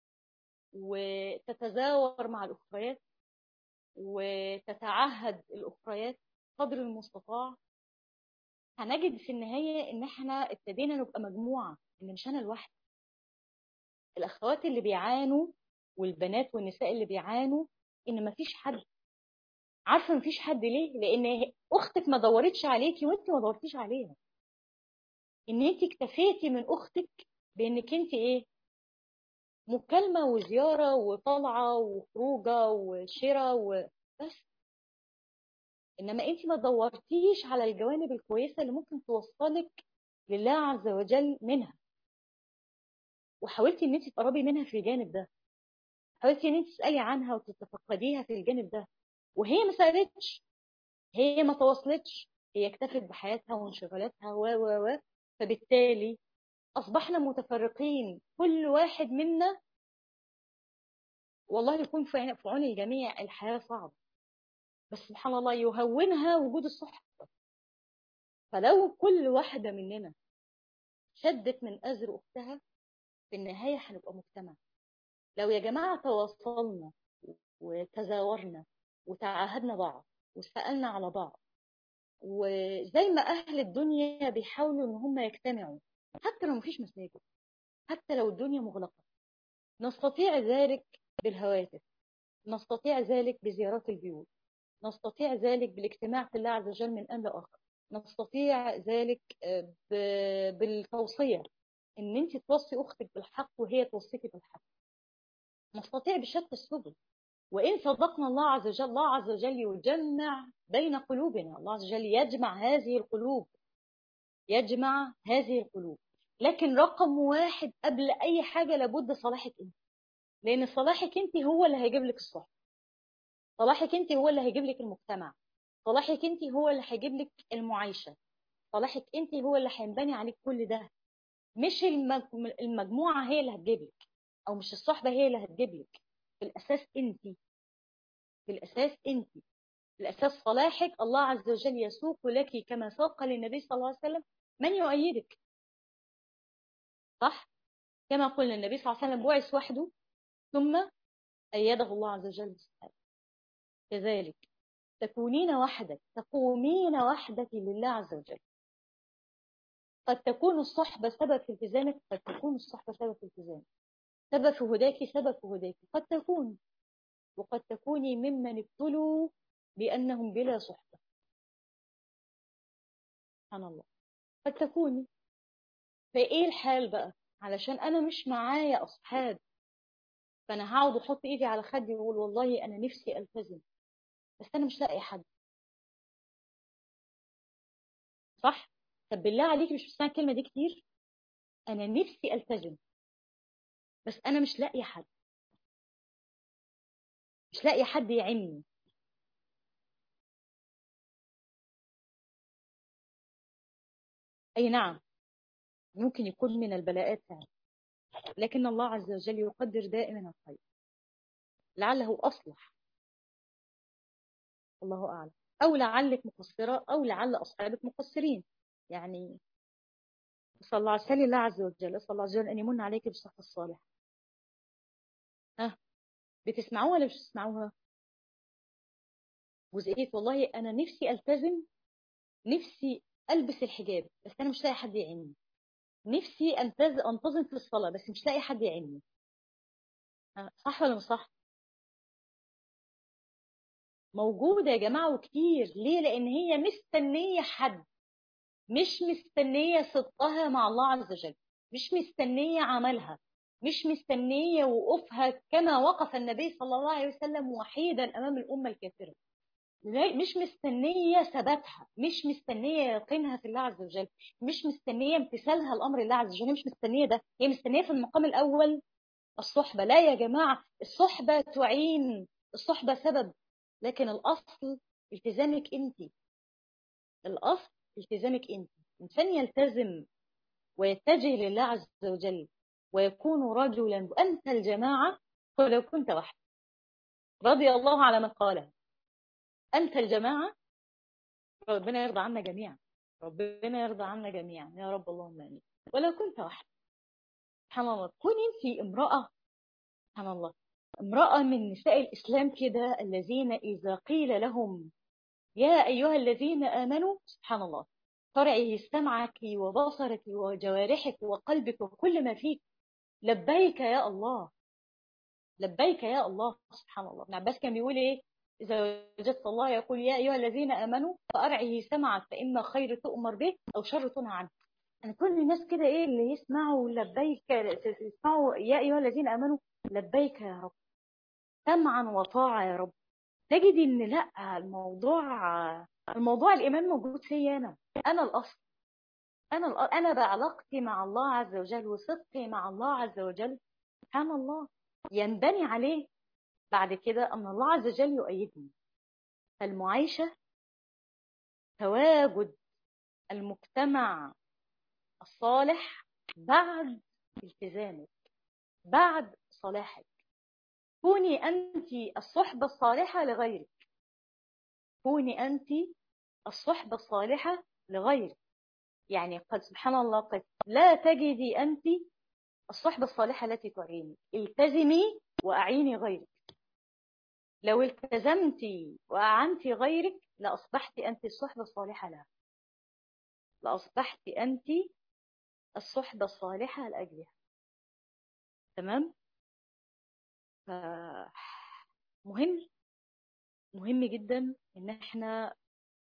وتتزاور مع الأخريات وتتعهد الأخريات قدر المستطاع، هنجد في النهاية إن احنا ابتدينا نبقى مجموعة، إن مش أنا لوحدي. الأخوات اللي بيعانوا والبنات والنساء اللي بيعانوا إن مفيش حد. عارفة مفيش حد ليه؟ لأن أختك ما دورتش عليكي وأنت ما دورتيش عليها. إن أنت اكتفيتي من أختك بإنك أنت إيه؟ مكالمة وزيارة وطلعة وخروجة وشراء وبس. إنما أنت ما دورتيش على الجوانب الكويسة اللي ممكن توصلك لله عز وجل منها، وحاولتي إن أنت تقربي منها في الجانب ده، حاولتي إن أنت تسألي عنها وتتفقديها في الجانب ده، وهي ما سألتش، هي ما تواصلتش، هي اكتفت بحياتها وانشغالاتها و فبالتالي أصبحنا متفرقين، كل واحد منا والله يكون في عون الجميع. الحياة صعبة بس سبحان الله يهونها وجود الصحبة. فلو كل واحدة مننا شدت من أزر أختها في النهاية هنبقى مجتمع. لو يا جماعة تواصلنا وتزاورنا وتعاهدنا بعض وسألنا على بعض، وزي ما أهل الدنيا بيحاولوا إن هم يجتمعوا حتى لو مفيش مساجد، حتى لو الدنيا مغلقة، نستطيع ذلك بالهواتف، نستطيع ذلك بزيارات البيوت، نستطيع ذلك بالاجتماع في الله عز وجل من آن لآخر، نستطيع ذلك بالتوصية، إن أنت توصي أختك بالحق وهي توصيك بالحق، نستطيع بشتى السبل. وإن صدقنا الله عز وجل، الله عز وجل يجمع بين قلوبنا، الله عز وجل يجمع هذه القلوب، يجمع هذه القلوب. لكن رقم واحد قبل أي حاجة لابد صلاحك أنت، لأن صلاحك أنت هو اللي هيجيب لك الصح، صلاحك أنت هو اللي هيجيب لك المجتمع، صلاحك أنت هو اللي هيجيب لك المعايشة، صلاحك أنت هو اللي هينبني عليك كل ده. مش المجموعة هي اللي هتجيب لك، أو مش الصحبة هي اللي هتجيب لك. في الأساس أنت، في الأساس أنت، في الأساس صلاحك. الله عز وجل يسوق لك كما ساق للنبي صلى الله عليه وسلم من يؤيدك، صح؟ كما قلنا النبي صلى الله عليه وسلم بعث وحده ثم أيده الله عز وجل بالصحابة. كذلك تكونين وحدك، تقومين وحدك لله عز وجل. قد تكون الصحبة سبب في التزامك، قد تكون الصحبة سبب في التزامك، سبب في هداك، سبب في هداك، قد تكون، وقد تكوني ممن ابتلوا بأنهم بلا صحبة. سبحان الله، قد تكوني. فإيه الحال بقى؟ علشان أنا مش معايا أصحاب، فأنا هقعد أحط إيدي على خدي وأقول والله أنا نفسي ألتزم بس أنا مش لاقي حد، صح؟ طب بالله عليكي مش بتسمعي الكلمة دي كتير؟ أنا نفسي ألتزم بس أنا مش لاقي حد، مش لاقي حد يعيني. أي نعم، ممكن يكون من البلاءات فعلا، لكن الله عز وجل يقدر دائما الخير، لعله أصلح، الله أعلم. أو لعلك مقصرة، أو لعل أصحابك مقصرين. يعني صلى الله عليه وسلم، الله عز وجل، صلى الله عليه وسلم أن يمن عليك بالصحة الصالحة. ها، بتسمعوها ولا مش بتسمعوها؟ جزئية والله أنا نفسي ألتزم، نفسي ألبس الحجاب بس أنا مش لاقي حد يعيني، نفسي أنتظم في الصلاة بس مش لاقي حد يعيني. صح ولا مش صح؟ موجودة يا جماعة وكتير. ليه؟ لأن هي مستنية حد، مش مستنية صدقها مع الله عز وجل، مش مستنية عملها، مش مستنية وقوفها كما وقف النبي صلى الله عليه وسلم وحيدا أمام الأمة الكافرة، مش مستنية ثباتها، مش مستنية يقينها في الله عز وجل، مش مستنية امتثالها لأمر الله عز وجل، مش مستنية ده. هي مستنية في المقام الأول الصحبة. لا يا جماعة، الصحبة تعين، الصحبة سبب، لكن الأصل التزامك أنت، الأصل التزامك أنت. إنسان يلتزم ويتجه لله عز وجل ويكون رجلا أنت الجماعة ولو كنت وحدك. رضي الله على من قالها. أنت الجماعة. ربنا يرضى عنا جميعا. ربنا يرضى عنا جميعا يا رب، اللهم آمين. ولو كنت وحدك. سبحان الله. كوني أنت امرأة، سبحان الله، امرأة من نساء الإسلام كده، الذين إذا قيل لهم يا أيها الذين آمنوا، سبحان الله، ترعي سمعك وبصرك وجوارحك وقلبك وكل ما فيك، لبيك يا الله، لبيك يا الله. سبحان الله. ابن عباس كان بيقول ايه؟ اذا وجدت الله يقول يا ايها الذين امنوا فارعه سمعك فاما خير تؤمر به او شر تنهى عنه. يعني كل الناس كده ايه اللي يسمعوا لبيك، يسمعوا يا ايها الذين امنوا لبيك يا رب، سمعا وطاعه يا رب. تجد ان لا، الموضوع الايمان موجود فيا انا الاصل. انا بعلاقتي مع الله عز وجل وصدقي مع الله عز وجل، سبحان الله، ينبني عليه بعد كده أن الله عز وجل يؤيدني. فالمعايشة، تواجد المجتمع الصالح بعد التزامك، بعد صلاحك. كوني أنت الصحبة الصالحة لغيرك. كوني أنت الصحبة الصالحة لغيرك. يعني قد سبحان الله قد لا تجدي أنت الصحبة الصالحة التي تعيني. التزمي وأعيني غيرك. لو التزمتي وأعنتي غيرك لأصبحت أنت الصحبة الصالحة لها، لأصبحت أنت الصحبة الصالحة لأجلها. تمام. مهم، مهم جدا إن احنا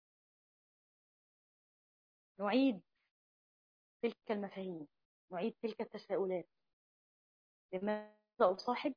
نعيد تلك المفاهيم، نعيد تلك التساؤلات. لماذا أصاحب؟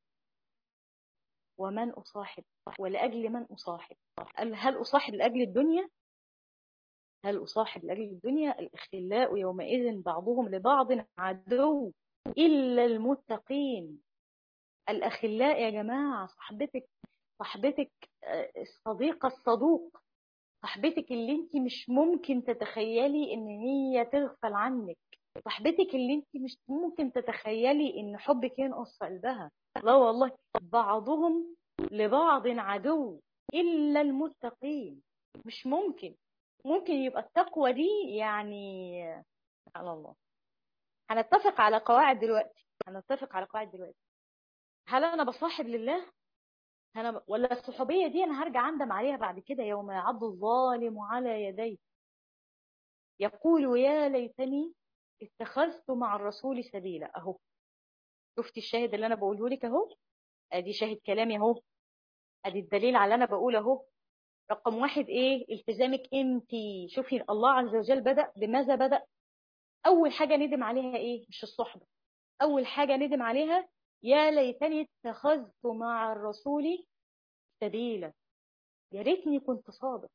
ومن أصاحب؟ ولأجل من أصاحب؟ هل أصاحب لأجل الدنيا؟ هل أصاحب لأجل الدنيا؟ الأخلاء يومئذ بعضهم لبعض عدو إلا المتقين. الأخلاء يا جماعة، صاحبتك الصديقة الصدوق، صاحبتك اللي انت مش ممكن تتخيلي ان هي تغفل عنك، صاحبتك اللي انت مش ممكن تتخيلي ان حبك ينقص في قلبها. لا والله، بعضهم لبعض عدو إلا المتقين. مش ممكن. ممكن يبقى التقوى دي يعني على الله. هنتفق على قواعد دلوقتي، هنتفق على قواعد دلوقتي. هل أنا بصاحب لله؟ ولا الصحوبية دي أنا هرجع أندم عليها بعد كده يوم يعض الظالم على يديه يقول يا ليتني اتخذت مع الرسول سبيلا. أهو شفتي الشاهد اللي أنا بقوله لك أهو، أدي شاهد كلامي أهو، أدي الدليل على اللي أنا بقوله أهو. رقم واحد إيه؟ التزامك أنت. شوفي الله عز وجل بدأ بماذا؟ بدأ أول حاجة ندم عليها إيه؟ مش الصحبة. أول حاجة ندم عليها يا ليتني اتخذت مع الرسول سبيلا. يا ريتني كنت صادق،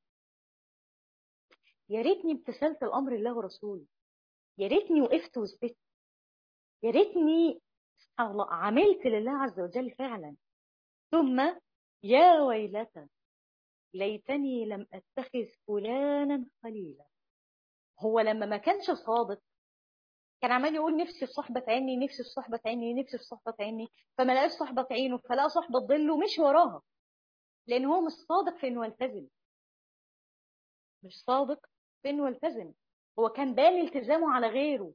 يا ريتني امتثلت الامر الله ورسوله، يا ريتني وقفت وثبت، يا ريتني سبحان الله عملت لله عز وجل فعلا. ثم يا ويلتى ليتني لم اتخذ فلانا خليلا. هو لما ما كانش صادق كان عمال يقول نفسي الصحبة تعيني، نفسي الصحبة تعيني، نفسي الصحبة تعيني، فما لقاش صحبة تعينه فلقى صحبة تضله ومشي وراها، لان هو مش صادق في انه يلتزم. مش صادق في انه يلتزم. هو كان باني التزامه على غيره،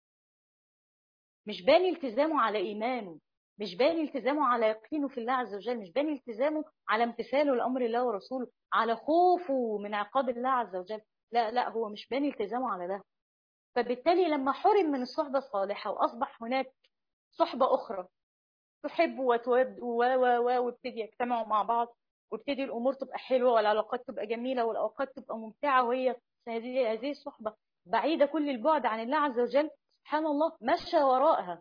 مش باني التزامه على إيمانه، مش باني التزامه على يقينه في الله عز وجل، مش باني التزامه على امتثاله لأمر الله ورسوله، على خوفه من عقاب الله عز وجل. لا لا، هو مش باني التزامه على ده. فبالتالي لما حرم من الصحبة الصالحة وأصبح هناك صحبة أخرى تحب وتود وابتدي يجتمعوا مع بعض، وابتدي الأمور تبقى حلوة والعلاقات تبقى جميلة والأوقات تبقى ممتعة، وهي هذه الصحبة بعيدة كل البعد عن الله عز وجل، سبحان الله مشى وراءها،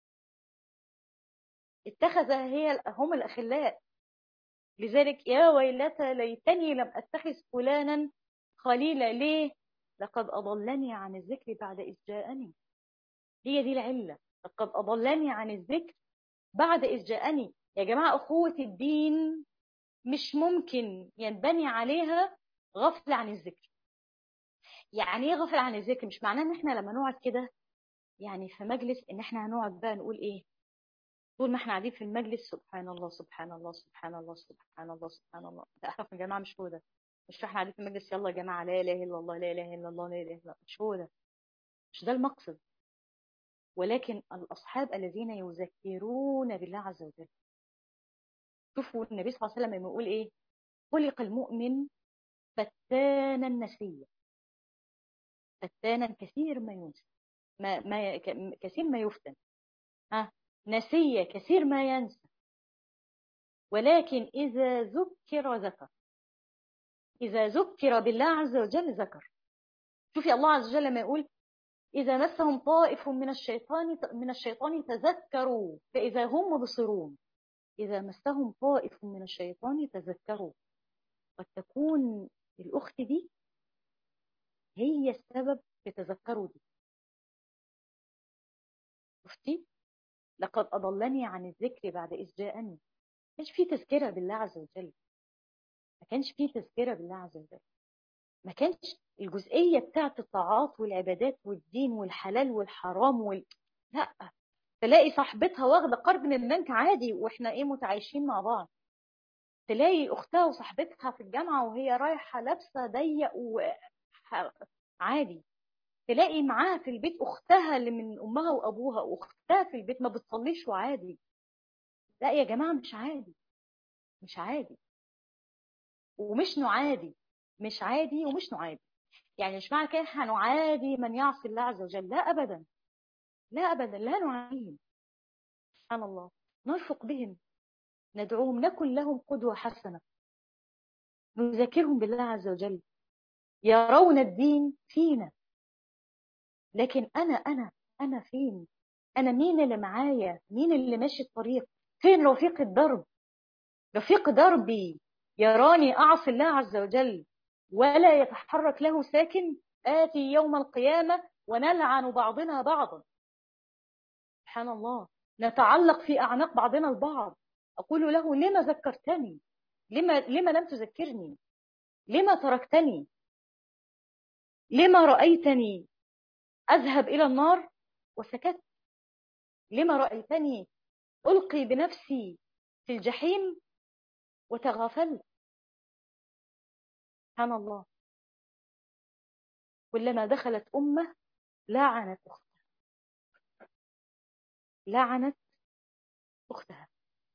اتخذ هم الأخلاء. لذلك يا ويلتى ليتني لم أتخذ فلانا خليلا. ليه؟ لقد أضلني عن الذكر بعد إذ جاءني. هي دي العلة، لقد أضلني عن الذكر بعد إذ جاءني. يا جماعة أخوة الدين مش ممكن ينبني عليها غفلة عن الذكر. يعني ايه غفلة عن الذكر؟ مش معناه ان احنا لما نقعد كده يعني في مجلس ان احنا هنقعد بقى نقول ايه طول ما احنا قاعدين في المجلس؟ سبحان الله سبحان الله سبحان الله سبحان الله سبحان الله. ده احنا يا جماعه مش هو ده. مش احنا قاعدين في المجلس يلا يا جماعه لا اله الا الله لا اله الا الله لا اله الا الله. مش هو ده. مش ده المقصد. ولكن الاصحاب الذين يذكرون بالله عز وجل. شوفوا النبي صلى الله عليه وسلم لما يقول ايه: خلق المؤمن فتانا نسيا. فتانا كثير ما ينسى. كثير ما يفتن. ها. نسيا كثير ما ينسى. ولكن إذا ذكر ذكر. إذا ذكر بالله عز وجل ذكر. شوفي الله عز وجل لما يقول: إذا مسهم طائف من الشيطان تذكروا فإذا هم مبصرون. إذا مسهم طائف من الشيطان تذكروا. قد تكون الأخت دي هي السبب في تذكروا دي. شفتي؟ لقد أضلني عن الذكر بعد إذ جاءني. ما كانش فيه تذكرة بالله عز وجل. ما كانش فيه تذكرة بالله عز وجل. ما كانش الجزئية بتاعت الطاعات والعبادات والدين والحلال والحرام لا. تلاقي صاحبتها واخدة قرض من البنك عادي واحنا ايه متعايشين مع بعض. تلاقي اختها وصاحبتها في الجامعة وهي رايحة لابسة ضيق عادي. تلاقي معاها في البيت اختها اللي من امها وابوها واختها في البيت ما بتصليش وعادي. لا يا جماعة مش عادي. مش عادي ومش نعادي. مش عادي ومش نعادي. يعني مش معنى كده هنعادي من يعصي الله عز وجل. لا ابدا. لا ابدا لا نعاديهم. سبحان الله. نرفق بهم. ندعوهم نكن لهم قدوة حسنة. نذكرهم بالله عز وجل. يرون الدين فينا. لكن أنا فين؟ أنا مين اللي معايا؟ مين اللي ماشي الطريق؟ فين رفيق الدرب؟ رفيق دربي يراني أعصي الله عز وجل ولا يتحرك له ساكن. آتي يوم القيامة ونلعن بعضنا بعضا. سبحان الله. نتعلق في أعناق بعضنا البعض. أقول له: لما ذكرتني؟ لما لم تذكرني؟ لما تركتني؟ لما رأيتني أذهب إلى النار وسكت؟ لما رأيتني ألقي بنفسي في الجحيم وتغافلت؟ سبحان الله. كلما دخلت أمة لعنت أختها. لعنت أختها.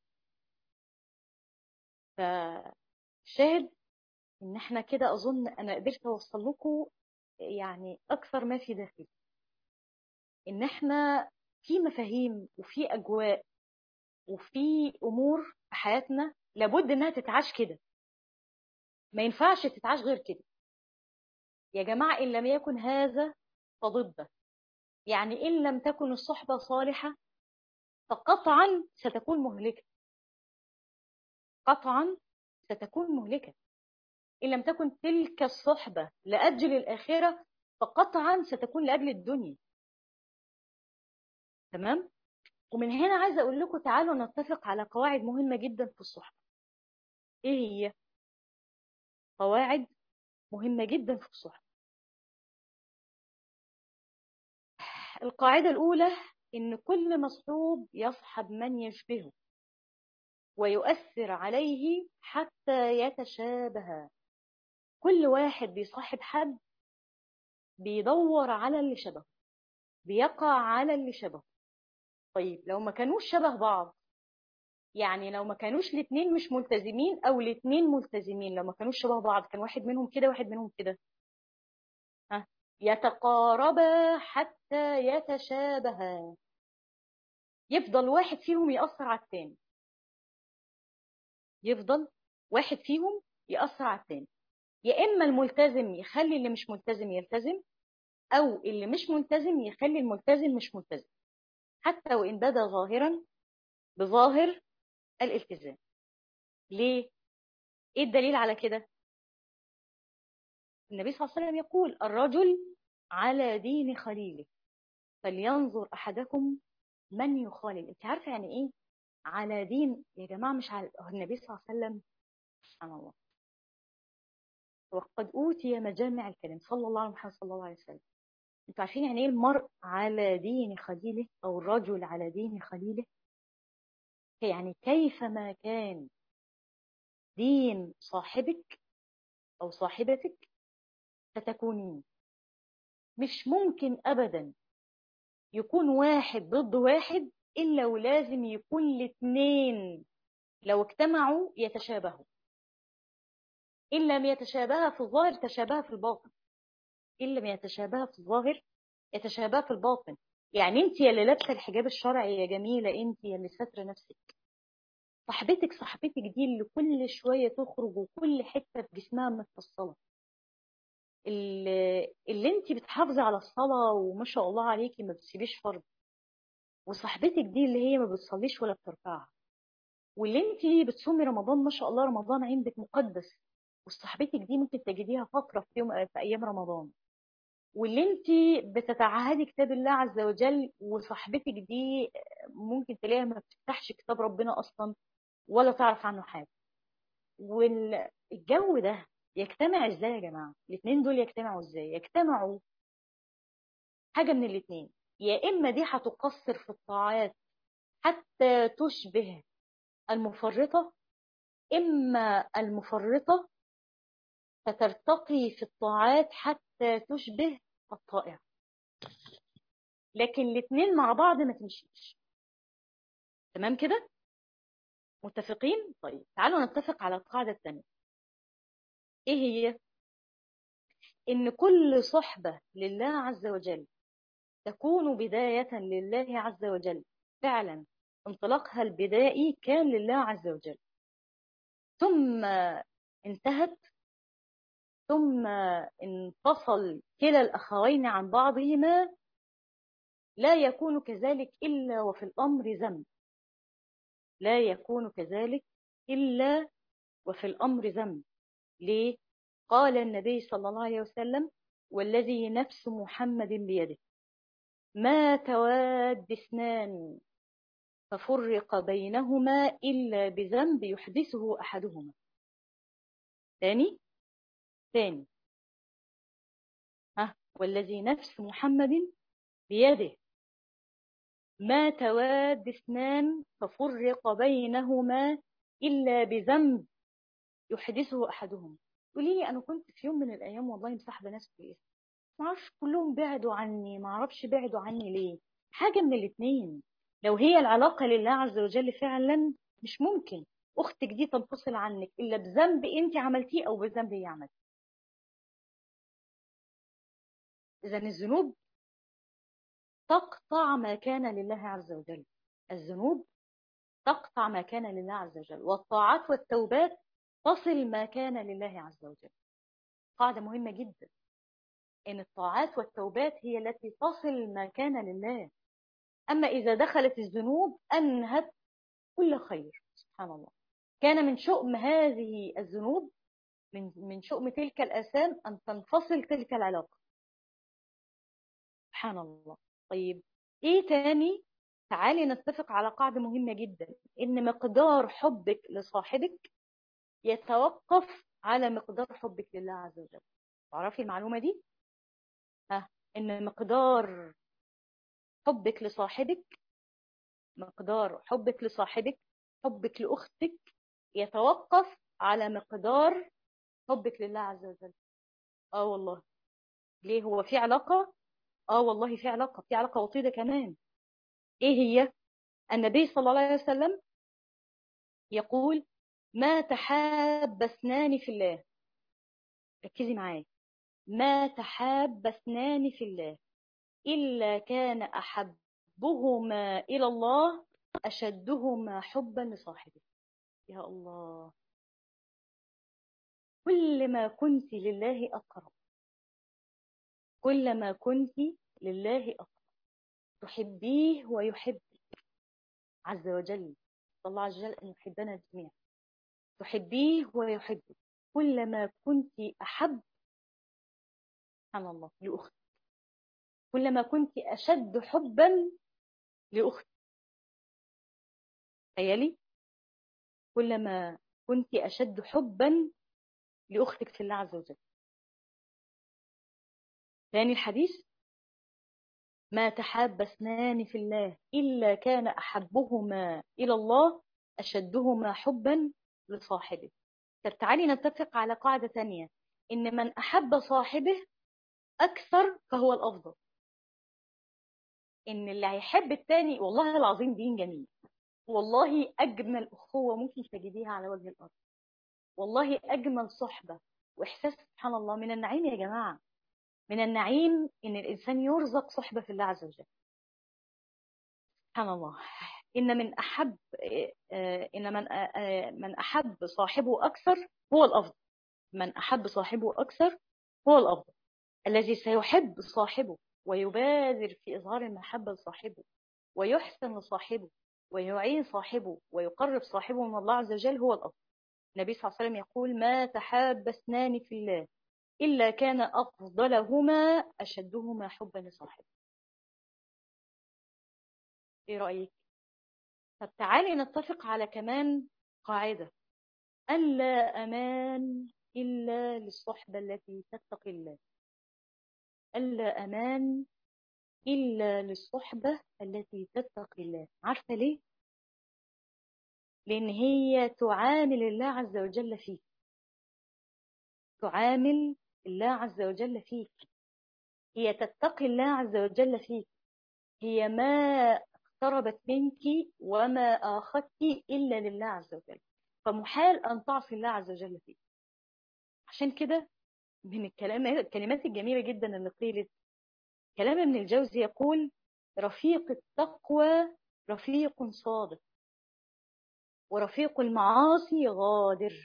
فشاهد إن احنا كده أظن أنا قدرت أوصل لكم يعني أكثر ما في داخلي. إن احنا في مفاهيم وفي أجواء وفي أمور في حياتنا لابد إنها تتعاش كده. ما ينفعش تتعاش غير كده يا جماعة. إن لم يكن هذا فضده. يعني إن لم تكن الصحبة صالحة فقطعا ستكون مهلكة. قطعا ستكون مهلكة. إن لم تكن تلك الصحبة لأجل الآخرة فقطعا ستكون لأجل الدنيا. تمام؟ ومن هنا عايزة أقول لكم تعالوا نتفق على قواعد مهمة جدا في الصحبة. إيه هي؟ قواعد مهمة جدا في الصحبة. القاعدة الأولى: إن كل مصحوب يصحب من يشبهه ويؤثر عليه حتى يتشابه. كل واحد بيصاحب حد بيدور على اللي شبهه. بيقع على اللي شبهه. طيب لو ما كانوش شبه بعض، يعني لو ما كانوش الاثنين مش ملتزمين او الاثنين ملتزمين، لو ما كانوش شبه بعض كان واحد منهم كده واحد منهم كده، ها، يتقاربا حتى يتشابها. يفضل واحد فيهم يأثر على الثاني. يفضل واحد فيهم يأثر على الثاني. يا إما الملتزم يخلي اللي مش ملتزم يلتزم، أو اللي مش ملتزم يخلي الملتزم مش ملتزم، حتى وإن بدا ظاهرا بظاهر الالتزام. ليه؟ إيه الدليل على كده؟ النبي صلى الله عليه وسلم يقول: الرجل على دين خليله فلينظر أحدكم من يخالل. أنت عارفة يعني إيه على دين يا جماعة؟ مش على النبي صلى الله عليه وسلم. سبحان الله. وقد أوتي مجامع الكلم صلى الله عليه وسلم. انتوا عارفين يعني ايه المرء على دين خليله او الرجل على دين خليله؟ يعني كيفما كان دين صاحبك او صاحبتك ستكونين. مش ممكن ابدا يكون واحد ضد واحد، الا ولازم يكون الاثنين لو اجتمعوا يتشابهوا. ان لم يتشابها في الظاهر تشابها في الباطن، ان لم يتشابها في الظاهر يتشابها في الباطن. يعني انت يا اللي لابسه الحجاب الشرعي يا جميله، انت يا اللي ساتره نفسك، صاحبتك دي اللي كل شويه تخرج وكل حته في جسمها متفصله، اللي انت بتحافظي على الصلاه وما شاء الله عليكي ما بتسيبيش فرض، وصاحبتك دي اللي هي ما بتصليش ولا بتركعها، واللي انت بتصومي رمضان ما شاء الله رمضان عندك مقدس، وصاحبتك دي ممكن تجديها فتره في يوم في ايام رمضان، واللي انت بتتعهدي كتاب الله عز وجل، وصاحبتك دي ممكن تلاقيها ما بتفتحش كتاب ربنا اصلا ولا تعرف عنه حاجه. والجو ده يجتمع ازاي يا جماعه؟ الاثنين دول يجتمعوا ازاي؟ يجتمعوا حاجه من الاثنين، يا اما دي هتقصر في الطاعات حتى تشبه المفرطه، اما المفرطه فترتقي في الطاعات حتى تشبه الطائع. لكن الاثنين مع بعض ما تمشيش. تمام كده؟ متفقين؟ طيب تعالوا نتفق على القاعدة الثانية. ايه هي؟ ان كل صحبة لله عز وجل تكون بداية لله عز وجل، فعلا انطلاقها البدائي كان لله عز وجل، ثم انتهت، ثم انفصل كلا الأخوين عن بعضهما، لا يكون كذلك إلا وفي الأمر ذنب، لا يكون كذلك إلا وفي الأمر ذنب. ليه؟ قال النبي صلى الله عليه وسلم: والذي نفس محمد بيده ما تواد اثنان ففرق بينهما إلا بذنب يحدثه أحدهما. تاني تاني، ها، والذي نفس محمد بيده ما تواد اثنان ففرق بينهما إلا بذنب يحدثه أحدهما. قولي لي، أنا كنت في يوم من الأيام والله مصاحبة ناس كويسة، ما اعرفش كلهم بعدوا عني، ما اعرفش بعدوا عني ليه. حاجة من الاثنين، لو هي العلاقة لله عز وجل فعلا مش ممكن اختك دي تنفصل عنك الا بذنب انت عملتيه او بذنب هي عملتيه. اذا الذنوب تقطع ما كان لله عز وجل، الذنوب تقطع ما كان لله عز وجل، والطاعات والتوبات تصل ما كان لله عز وجل. قاعدة مهمة جدا، ان الطاعات والتوبات هي التي تصل ما كان لله، أما إذا دخلت الذنوب أنهت كل خير. سبحان الله. كان من شؤم هذه الذنوب، من شؤم تلك الآثام أن تنفصل تلك العلاقة. سبحان الله. طيب إيه تاني؟ تعالي نتفق على قاعدة مهمة جدا، إن مقدار حبك لصاحبك يتوقف على مقدار حبك لله عز وجل. تعرفي المعلومة دي؟ ها، إن مقدار حبك لصاحبك، مقدار حبك لصاحبك، حبك لأختك يتوقف على مقدار حبك لله عز وجل. اه والله. ليه؟ هو في علاقة؟ اه والله في علاقة، في علاقة وطيدة كمان. ايه هي؟ النبي صلى الله عليه وسلم يقول: ما تحاب اثنان في الله، ركزي معايا، ما تحاب اثنان في الله إلا كان أحبهما إلى الله أشدهما حبا لصاحبه. يا الله، كل ما كنت لله أقرب، كل ما كنت لله أقرب، تحبيه ويحبك عز وجل. الله عز وجل أن يحبنا جميعا، تحبيه ويحبك، كلما كنت أحب، سبحان الله، لأختك، كلما كنت أشد حبا لأختك. تخيلي، كلما كنت أشد حبا لأختك في الله عز وجل. ثاني الحديث: ما تحاب اثنان في الله إلا كان أحبهما إلى الله أشدهما حبا لصاحبه. طب تعالي نتفق على قاعدة تانية، إن من أحب صاحبه أكثر فهو الأفضل. إن اللي هيحب التاني، والله العظيم دين جميل، والله أجمل أخوة ممكن تجديها على وجه الأرض، والله أجمل صحبة وإحساس، سبحان الله، من النعيم يا جماعة، من النعيم إن الإنسان يرزق صحبة في الله عز وجل. سبحان الله. إن من أحب إن من أحب صاحبه أكثر هو الأفضل. من أحب صاحبه أكثر هو الأفضل. الذي سيحب صاحبه ويبادر في إظهار المحبة لصاحبه ويحسن لصاحبه ويعين صاحبه ويقرب صاحبه من الله عز وجل هو الأفضل. النبي صلى الله عليه وسلم يقول: ما تحاب اثنان في الله إلا كان أفضلهما أشدهما حبا لصاحبه. إيه رأيك؟ طب تعالي نتفق على كمان قاعدة: ألا أمان إلا للصحبة التي تتقي الله. ألا أمان إلا للصحبة التي تتقي الله. عارفة ليه؟ لأن هي تعامل الله عز وجل فيك، تعامل الله عز وجل فيك، هي تتقي الله عز وجل فيك، هي ما اقتربت منك وما آخذت إلا لله عز وجل، فمحال أن تعصي الله عز وجل فيك. عشان كده من الكلمات الجميلة جدا اللي قيلت، كلام ابن الجوزي يقول: رفيق التقوى رفيق صادق، ورفيق المعاصي غادر.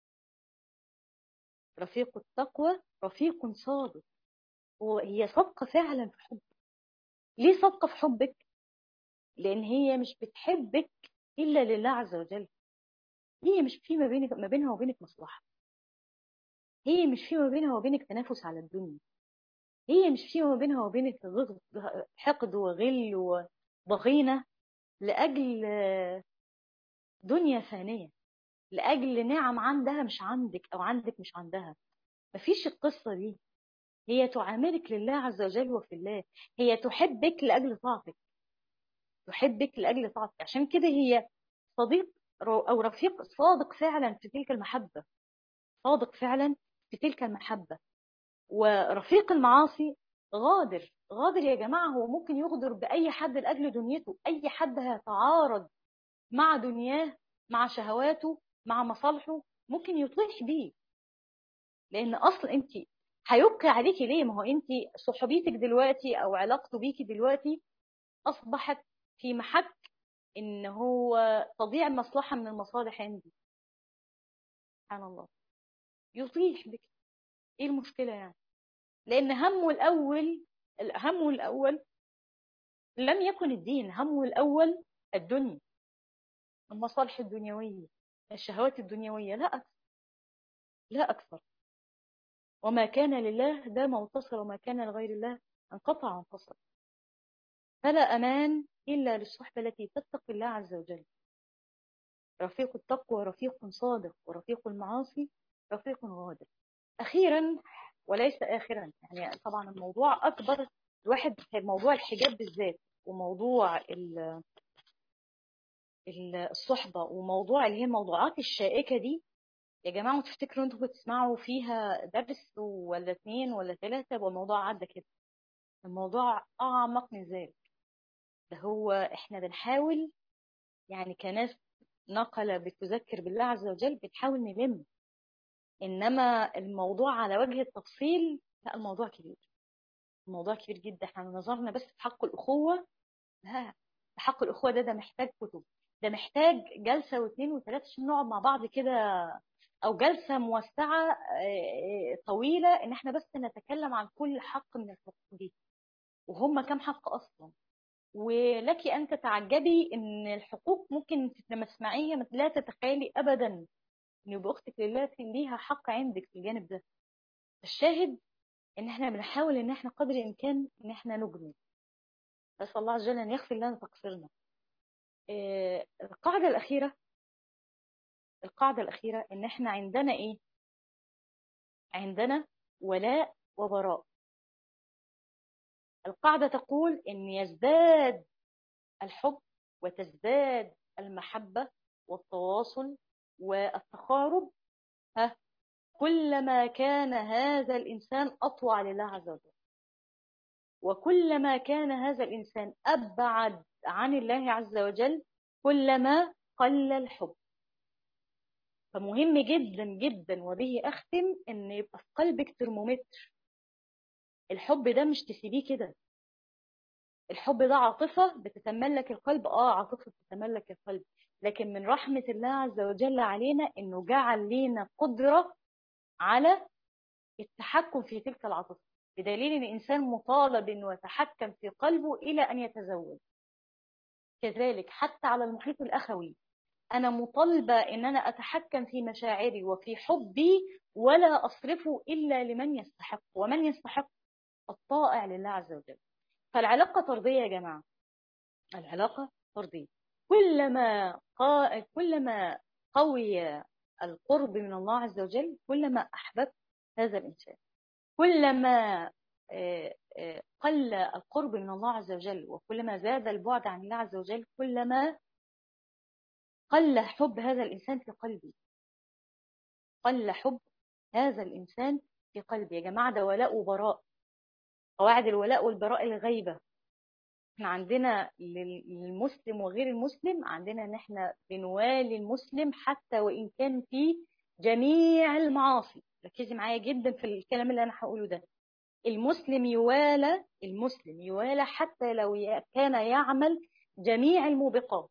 رفيق التقوى رفيق صادق، وهي صادقة فعلا في حبك. ليه صادقة في حبك؟ لأن هي مش بتحبك إلا لله عز وجل. هي مش في ما بينها وبينك مصلحة، هي مش في ما بينها وبينك تنافس على الدنيا، هي مش في ما بينها وبينك حقد وغل وضغينة لأجل دنيا فانية، لأجل نعم عندها مش عندك أو عندك مش عندها. مفيش القصة دي. هي تعاملك لله عز وجل وفي الله، هي تحبك لأجل طاعتك، تحبك لأجل طاعتك. عشان كده هي صديق أو رفيق صادق فعلا في تلك المحبة، صادق فعلا في تلك المحبة. ورفيق المعاصي غادر. غادر يا جماعة، هو ممكن يغدر بأي حد لأجل دنيته. أي حد هيتعارض مع دنياه، مع شهواته، مع مصالحه، ممكن يطيح بيه. لأن أصل أنت هيبقى عليكي ليه؟ ما هو أنت صحبيتك دلوقتي أو علاقته بيكي دلوقتي أصبحت في محك إن هو تضيع مصلحة من المصالح عندي. سبحان الله. يطيح بك. إيه المشكلة يعني؟ لأن همه الأول لم يكن الدين، همه الأول الدنيا، المصالح الدنيوية، الشهوات الدنيوية، لا أكثر، لا أكثر. وما كان لله دام واتصل، وما كان لغير الله انقطع وانفصل. فلا أمان إلا للصحبة التي تتقي الله عز وجل. رفيق التقوى رفيق صادق، ورفيق المعاصي رفيق غادر. أخيرا وليس آخرا، يعني طبعا الموضوع أكبر، الواحد في موضوع الحجاب بالذات، وموضوع الصحبة، وموضوع اللي هي الموضوعات الشائكة دي، يا جماعة تفتكروا انتوا بتسمعوا فيها درس ولا اتنين ولا تلاتة والموضوع عدى كده؟ الموضوع أعمق من ذلك. ده هو احنا بنحاول، يعني كناس نقلة بتذكر بالله عز وجل بنحاول نلم، إنما الموضوع على وجه التفصيل لا، الموضوع كبير، الموضوع كبير جدا. احنا نظرنا بس في حق الأخوة، لا، في حق الأخوة ده محتاج كتب، ده محتاج جلسة واثنين وثلاثة عشان نقعد مع بعض كده، أو جلسة موسعة طويلة، إن احنا بس نتكلم عن كل حق من الحقوق دي، وهم كم حق أصلا. ولك أن تتعجبي إن الحقوق ممكن لما تسمعيها لا تتخيلي أبدا إن يبقى أختك لله ليها حق عندك في الجانب ده. الشاهد إن إحنا بنحاول إن إحنا قدر الإمكان إن إحنا نجمل. نسأل الله عز وجل أن يغفر لنا تقصيرنا. القاعدة الأخيرة، القاعدة الأخيرة إن إحنا عندنا إيه؟ عندنا ولاء وبراء. القاعدة تقول إن يزداد الحب وتزداد المحبة والتواصل والتقارب كلما كان هذا الإنسان أطوع لله عز وجل، وكلما كان هذا الإنسان أبعد عن الله عز وجل كلما قل الحب. فمهم جدا جدا، وبه أختم، إن يبقى في قلبك ترمومتر. الحب ده مش تسيبيه كده، الحب ده عاطفة بتتملك القلب، عاطفة بتتملك القلب، لكن من رحمة الله عز وجل علينا إنه جعل لينا قدرة على التحكم في تلك العاطفة، بدليل ان الانسان مطالب انه يتحكم في قلبه الى ان يتزوج. كذلك حتى على المحيط الاخوي انا مطالبه ان انا اتحكم في مشاعري وفي حبي، ولا اصرفه الا لمن يستحق، ومن يستحق الطائع لله عز وجل. فالعلاقه طرديه يا جماعه، العلاقه طرديه. كلما قوي القرب من الله عز وجل كلما احببت هذا الانسان، كلما قل القرب من الله عز وجل وكلما زاد البعد عن الله عز وجل كلما قل حب هذا الإنسان في قلبي، قل حب هذا الإنسان في قلبي. يا جماعة ده ولاء وبراء، قواعد الولاء والبراء الغيبة. احنا عندنا للمسلم وغير المسلم، عندنا ان احنا بنوالي المسلم حتى وإن كان في جميع المعاصي. ركزي معايا جدا في الكلام اللي انا هقوله ده. المسلم يوالى حتى لو كان يعمل جميع الموبقات.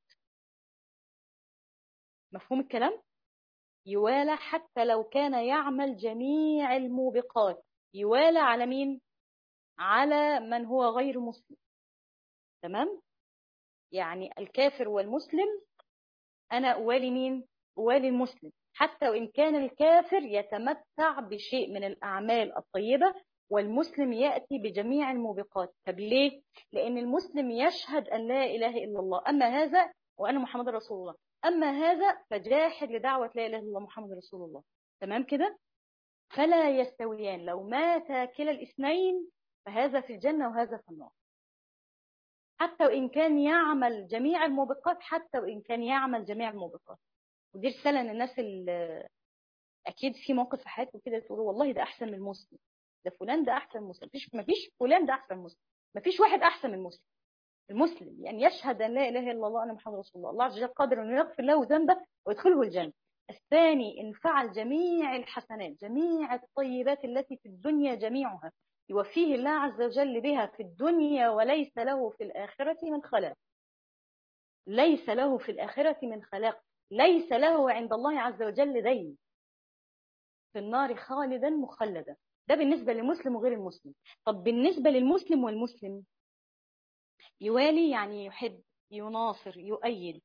مفهوم الكلام؟ يوالى حتى لو كان يعمل جميع الموبقات. يوالى على مين؟ على من هو غير مسلم. تمام؟ يعني الكافر والمسلم أنا أوالي مين؟ أوالي المسلم حتى وإن كان الكافر يتمتع بشيء من الأعمال الطيبة والمسلم يأتي بجميع الموبقات. طب ليه؟ لأن المسلم يشهد أن لا إله إلا الله، أما هذا وأنا محمد رسول الله، أما هذا فجاحد لدعوة لا إله إلا الله محمد رسول الله. تمام كده؟ فلا يستويان، لو مات كلا الاثنين فهذا في الجنة وهذا في النار، حتى وإن كان يعمل جميع الموبقات، حتى وإن كان يعمل جميع الموبقات. ودي رسالة للناس اللي أكيد في موقف في حياتكم كده تقولوا والله ده أحسن من المسلم، ده فلان ده أحسن من المسلم. مفيش فلان ده أحسن من المسلم، مفيش واحد أحسن من المسلم. المسلم يعني يشهد أن لا إله إلا الله أنا محمد رسول الله، الله عز وجل قادر أن يغفر له ذنبه ويدخله الجنة. الثاني إن فعل جميع الحسنات جميع الطيبات التي في الدنيا جميعها يوفيه الله عز وجل بها في الدنيا، وليس له في الآخرة من خلاق، ليس له في الآخرة من خلاق، ليس له عند الله عز وجل دين، في النار خالدا مخلدا. ده بالنسبة للمسلم وغير المسلم. طب بالنسبة للمسلم والمسلم، يوالي يعني يحب، يناصر، يؤيد.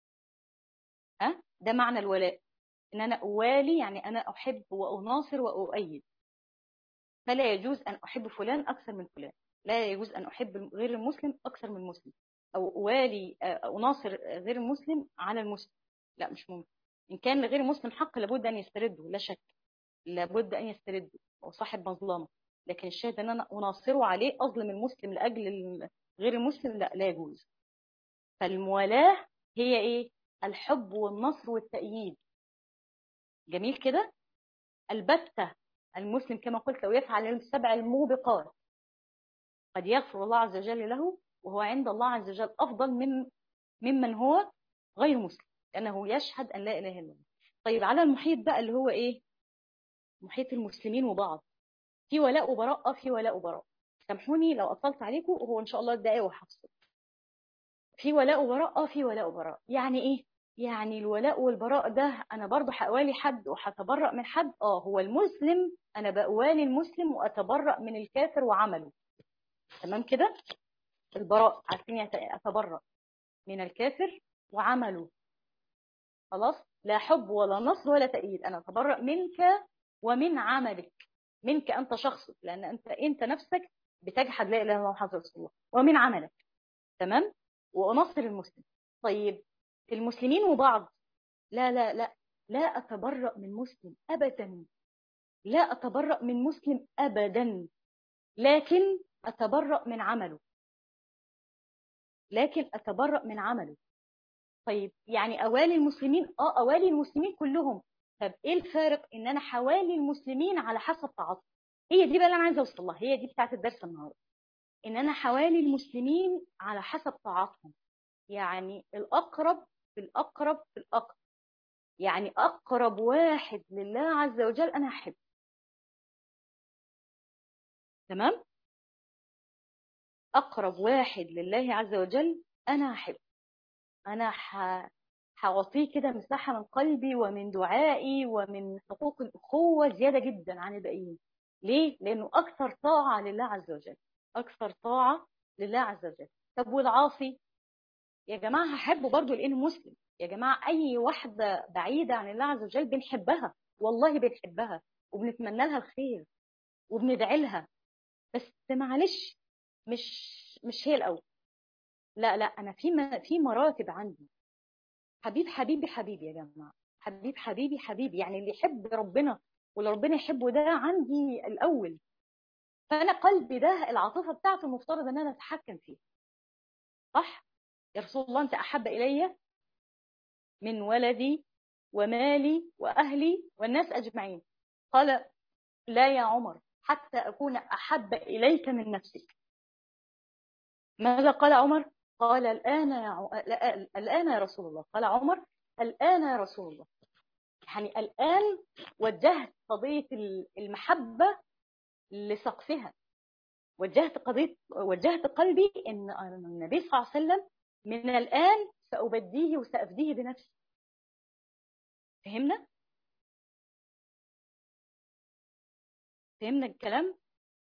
ده معنى الولاء، ان انا اوالي يعني انا احب واناصر واؤيد. فلا يجوز ان احب فلان اكثر من فلان، لا يجوز ان احب غير المسلم اكثر من المسلم، او اوالي اناصر غير المسلم على المسلم. لا مش ممكن. ان كان لغير المسلم حق لابد ان يسترده، لا شك، لابد ان يسترده، هو صاحب مظلمه. لكن الشاهد ان انا اناصره عليه، اظلم المسلم لاجل غير المسلم، لا لا يجوز. فالموالاه هي ايه؟ الحب والنصر والتأييد. جميل كده. البتة المسلم كما قلت لو يفعل السبع الموبقات قد يغفر الله عز وجل له، وهو عند الله عز وجل أفضل ممن هو غير مسلم، لأنه يشهد أن لا إله إلا الله. طيب على المحيط بقى اللي هو إيه؟ محيط المسلمين وبعض، في ولاء وبراء. في ولاء وبراء. سامحوني لو أطلت عليكم، وهو إن شاء الله الدقايق وحفظه. في ولاء وبراء. في ولاء وبراء يعني إيه؟ يعني الولاء والبراء ده انا برضه هأوالي حد وهتبرأ من حد. هو المسلم انا بأوالي المسلم واتبرأ من الكافر وعمله. تمام كده. البراء عارفين اتبرأ من الكافر وعمله. خلاص، لا حب ولا نصر ولا تأييد، انا اتبرأ منك ومن عملك، منك انت شخصك، لان انت نفسك بتجحد لا اله الا الله محمد رسول الله، ومن عملك. تمام. وانصر المسلم. طيب المسلمين وبعض، لا لا لا، لا أتبرأ من مسلم أبدا، لا أتبرأ من مسلم أبدا، لكن أتبرأ من عمله، لكن أتبرأ من عمله. طيب يعني أوالي المسلمين، أوالي المسلمين كلهم. طب إيه الفارق إن أنا حوالي المسلمين على حسب تعاطف؟ هي دي بقى اللي أنا عايزة أوصل لها، هي دي بتاعت الدرس النهاردة. إن أنا حوالي المسلمين على حسب تعاطفهم، يعني الأقرب في الأقرب في الأقرب. يعني أقرب واحد لله عز وجل أنا أحب. تمام؟ أقرب واحد لله عز وجل أنا أحب. أنا هعطيه كده مساحة من قلبي ومن دعائي ومن حقوق الأخوة زيادة جدا عن الباقيين. ليه؟ لأنه أكثر طاعة لله عز وجل، أكثر طاعة لله عز وجل. طب والعاصي يا جماعة هحبه برضو لأنه مسلم. يا جماعة أي واحدة بعيدة عن الله عز وجل بنحبها، والله بنحبها وبنتمنى لها الخير وبندعي لها، بس معلش مش مش هي الأول. لا لا، أنا في مراتب عندي. حبيب حبيبي حبيبي يا جماعة، حبيب حبيبي حبيبي، يعني اللي يحب ربنا واللي ربنا يحبه ده عندي الأول. فأنا قلبي ده العاطفة بتاعته المفترض إن أنا أتحكم فيه. صح؟ يا رسول الله أنت أحب إلي من ولدي ومالي وأهلي والناس أجمعين. قال لا يا عمر، حتى أكون أحب إليك من نفسك. ماذا قال عمر؟ قال الآن الآن يا رسول الله. قال عمر الآن يا رسول الله. يعني الآن وجهت قضية المحبة لسقفها، وجهت قلبي إن النبي صلى الله عليه وسلم من الآن سأبديه وسأفديه بنفسي. فهمنا؟ فهمنا الكلام؟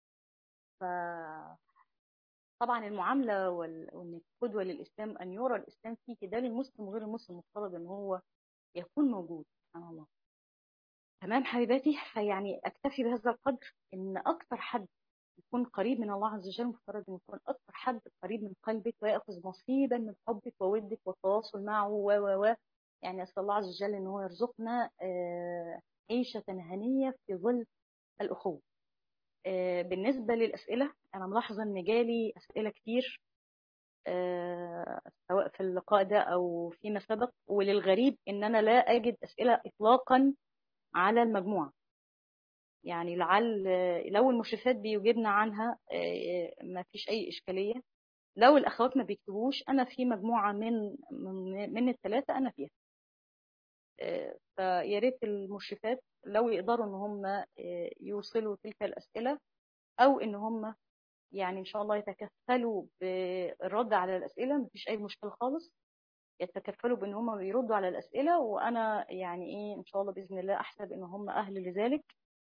فطبعا المعاملة وإن القدوة للإسلام أن يرى الإسلام فيه ده للمسلم وغير المسلم مفترض إن هو يكون موجود. سبحان الله. تمام حبيباتي، يعني أكتفي بهذا القدر. إن أكثر حد يكون قريب من الله عز وجل مفترض أن يكون أكثر حد قريب من قلبك ويأخذ نصيبا من حبك وودك والتواصل معه و يعني أسأل الله عز وجل أن هو يرزقنا عيشة هنية في ظل الأخوة. بالنسبة للأسئلة، أنا ملاحظة أن جالي أسئلة كتير سواء في اللقاء ده أو فيما سبق، وللغريب أن أنا لا أجد أسئلة إطلاقا على المجموعة. يعني لعل لو المشرفات بيجيبنا عنها ما فيش أي إشكالية. لو الأخوات ما بيكتبوش، أنا في مجموعة من الثلاثة أنا فيها. فيا ريت المشرفات لو يقدروا إن هم يوصلوا تلك الأسئلة، أو إن هم يعني إن شاء الله يتكفلوا بالرد على الأسئلة. مفيش أي مشكلة خالص، يتكفلوا بإن هم يردوا على الأسئلة، وأنا يعني إيه إن شاء الله بإذن الله أحسب إن هم أهل لذلك.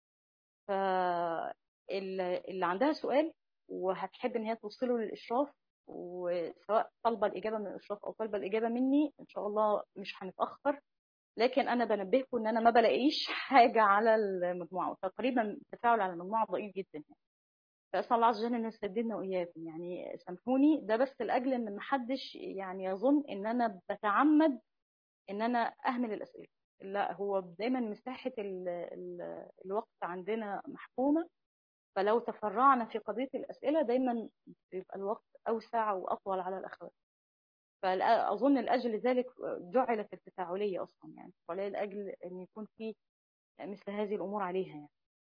فاللي عندها سؤال وهتحب ان هي توصله للاشراف، وسواء طالبه الاجابه من الاشراف او طالبه الاجابه مني، ان شاء الله مش هنتاخر. لكن انا بنبهكم ان انا ما بلاقيش حاجه على المجموعه، تقريبا التفاعل على المجموعه ضئيل جدا يعني. فاسال الله عز وجل ان يسددنا واياكم. يعني سامحوني، ده بس لاجل ان ما حدش يعني يظن ان انا بتعمد ان انا اهمل الاسئله. لا، هو دايما مساحه الوقت عندنا محكومه، فلو تفرعنا في قضية الأسئلة دايما بيبقى الوقت أوسع وأطول على الأخوات. فأظن لأجل ذلك جعلت التفاعلية أصلا، يعني التفاعلية لأجل أن يكون في مثل هذه الأمور عليها يعني.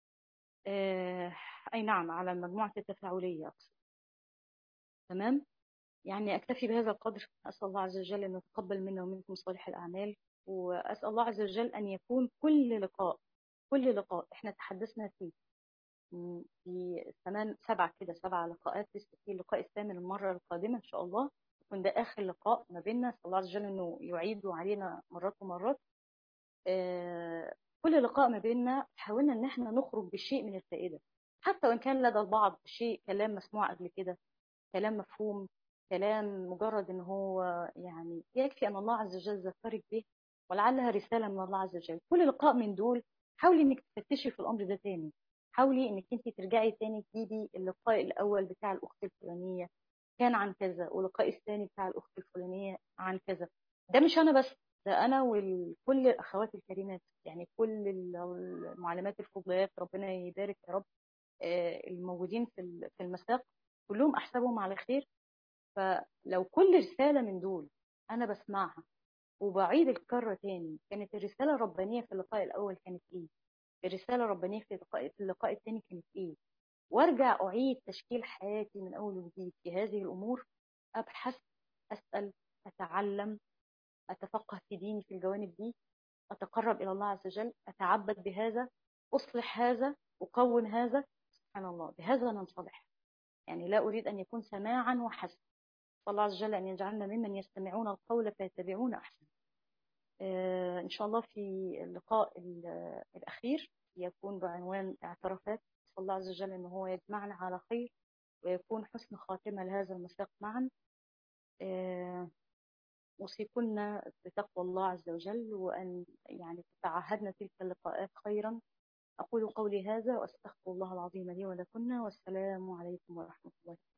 أي نعم، على المجموعة التفاعلية أقصد. تمام. يعني أكتفي بهذا القدر. أسأل الله عز وجل أن يتقبل منا ومنكم صالح الأعمال، وأسأل الله عز وجل أن يكون كل لقاء إحنا تحدثنا فيه في 7 كده، 7 لقاءات، لسه في اللقاء الثامن المرة القادمة إن شاء الله يكون ده آخر لقاء ما بيننا. صلى الله عز وجل إنه يعيده علينا مرات ومرات. آه كل لقاء ما بيننا حاولنا إن احنا نخرج بشيء من الفائدة، حتى وإن كان لدى البعض شيء كلام مسموع قبل كده، كلام مفهوم، كلام مجرد إن هو يعني يكفي أن الله عز وجل ذكرك به ولعلها رسالة من الله عز وجل. كل لقاء من دول حاولي إنك تفتشي في الأمر ده تاني. حاولي إنك أنت ترجعي تاني تجيبي اللقاء الأول بتاع الأخت الفلانية كان عن كذا، واللقاء الثاني بتاع الأخت الفلانية عن كذا. ده مش أنا بس، ده أنا وكل الأخوات الكريمات، يعني كل المعلمات الفضليات، ربنا يبارك يا رب الموجودين في المساق. كلهم أحسبهم على خير. فلو كل رسالة من دول أنا بسمعها وبعيد الكرة تاني، كانت الرسالة الربانية في اللقاء الأول كانت إيه؟ الرسالة الربانية في اللقاء التاني كانت إيه؟ وارجع أعيد تشكيل حياتي من أول وجديد في هذه الأمور، أبحث، أسأل، أتعلم، أتفقه في ديني في الجوانب دي، أتقرب إلى الله عز وجل، أتعبد بهذا، أصلح هذا، أكون هذا. سبحان الله، بهذا ننصلح. يعني لا أريد أن يكون سماعا وحسب. فالله عز وجل أن يجعلنا ممن يستمعون القول فيتبعون أحسن. إن شاء الله في اللقاء الأخير يكون بعنوان اعترافات. صلى الله عز وجل أن هو يجمعنا على خير ويكون حسن خاتمة لهذا المساق معا. أوصيكن بتقوى الله عز وجل، وأن يعني تتعهدن تلك اللقاءات خيرا. أقول قولي هذا وأستغفر الله العظيم لي ولكن، والسلام عليكم ورحمة الله.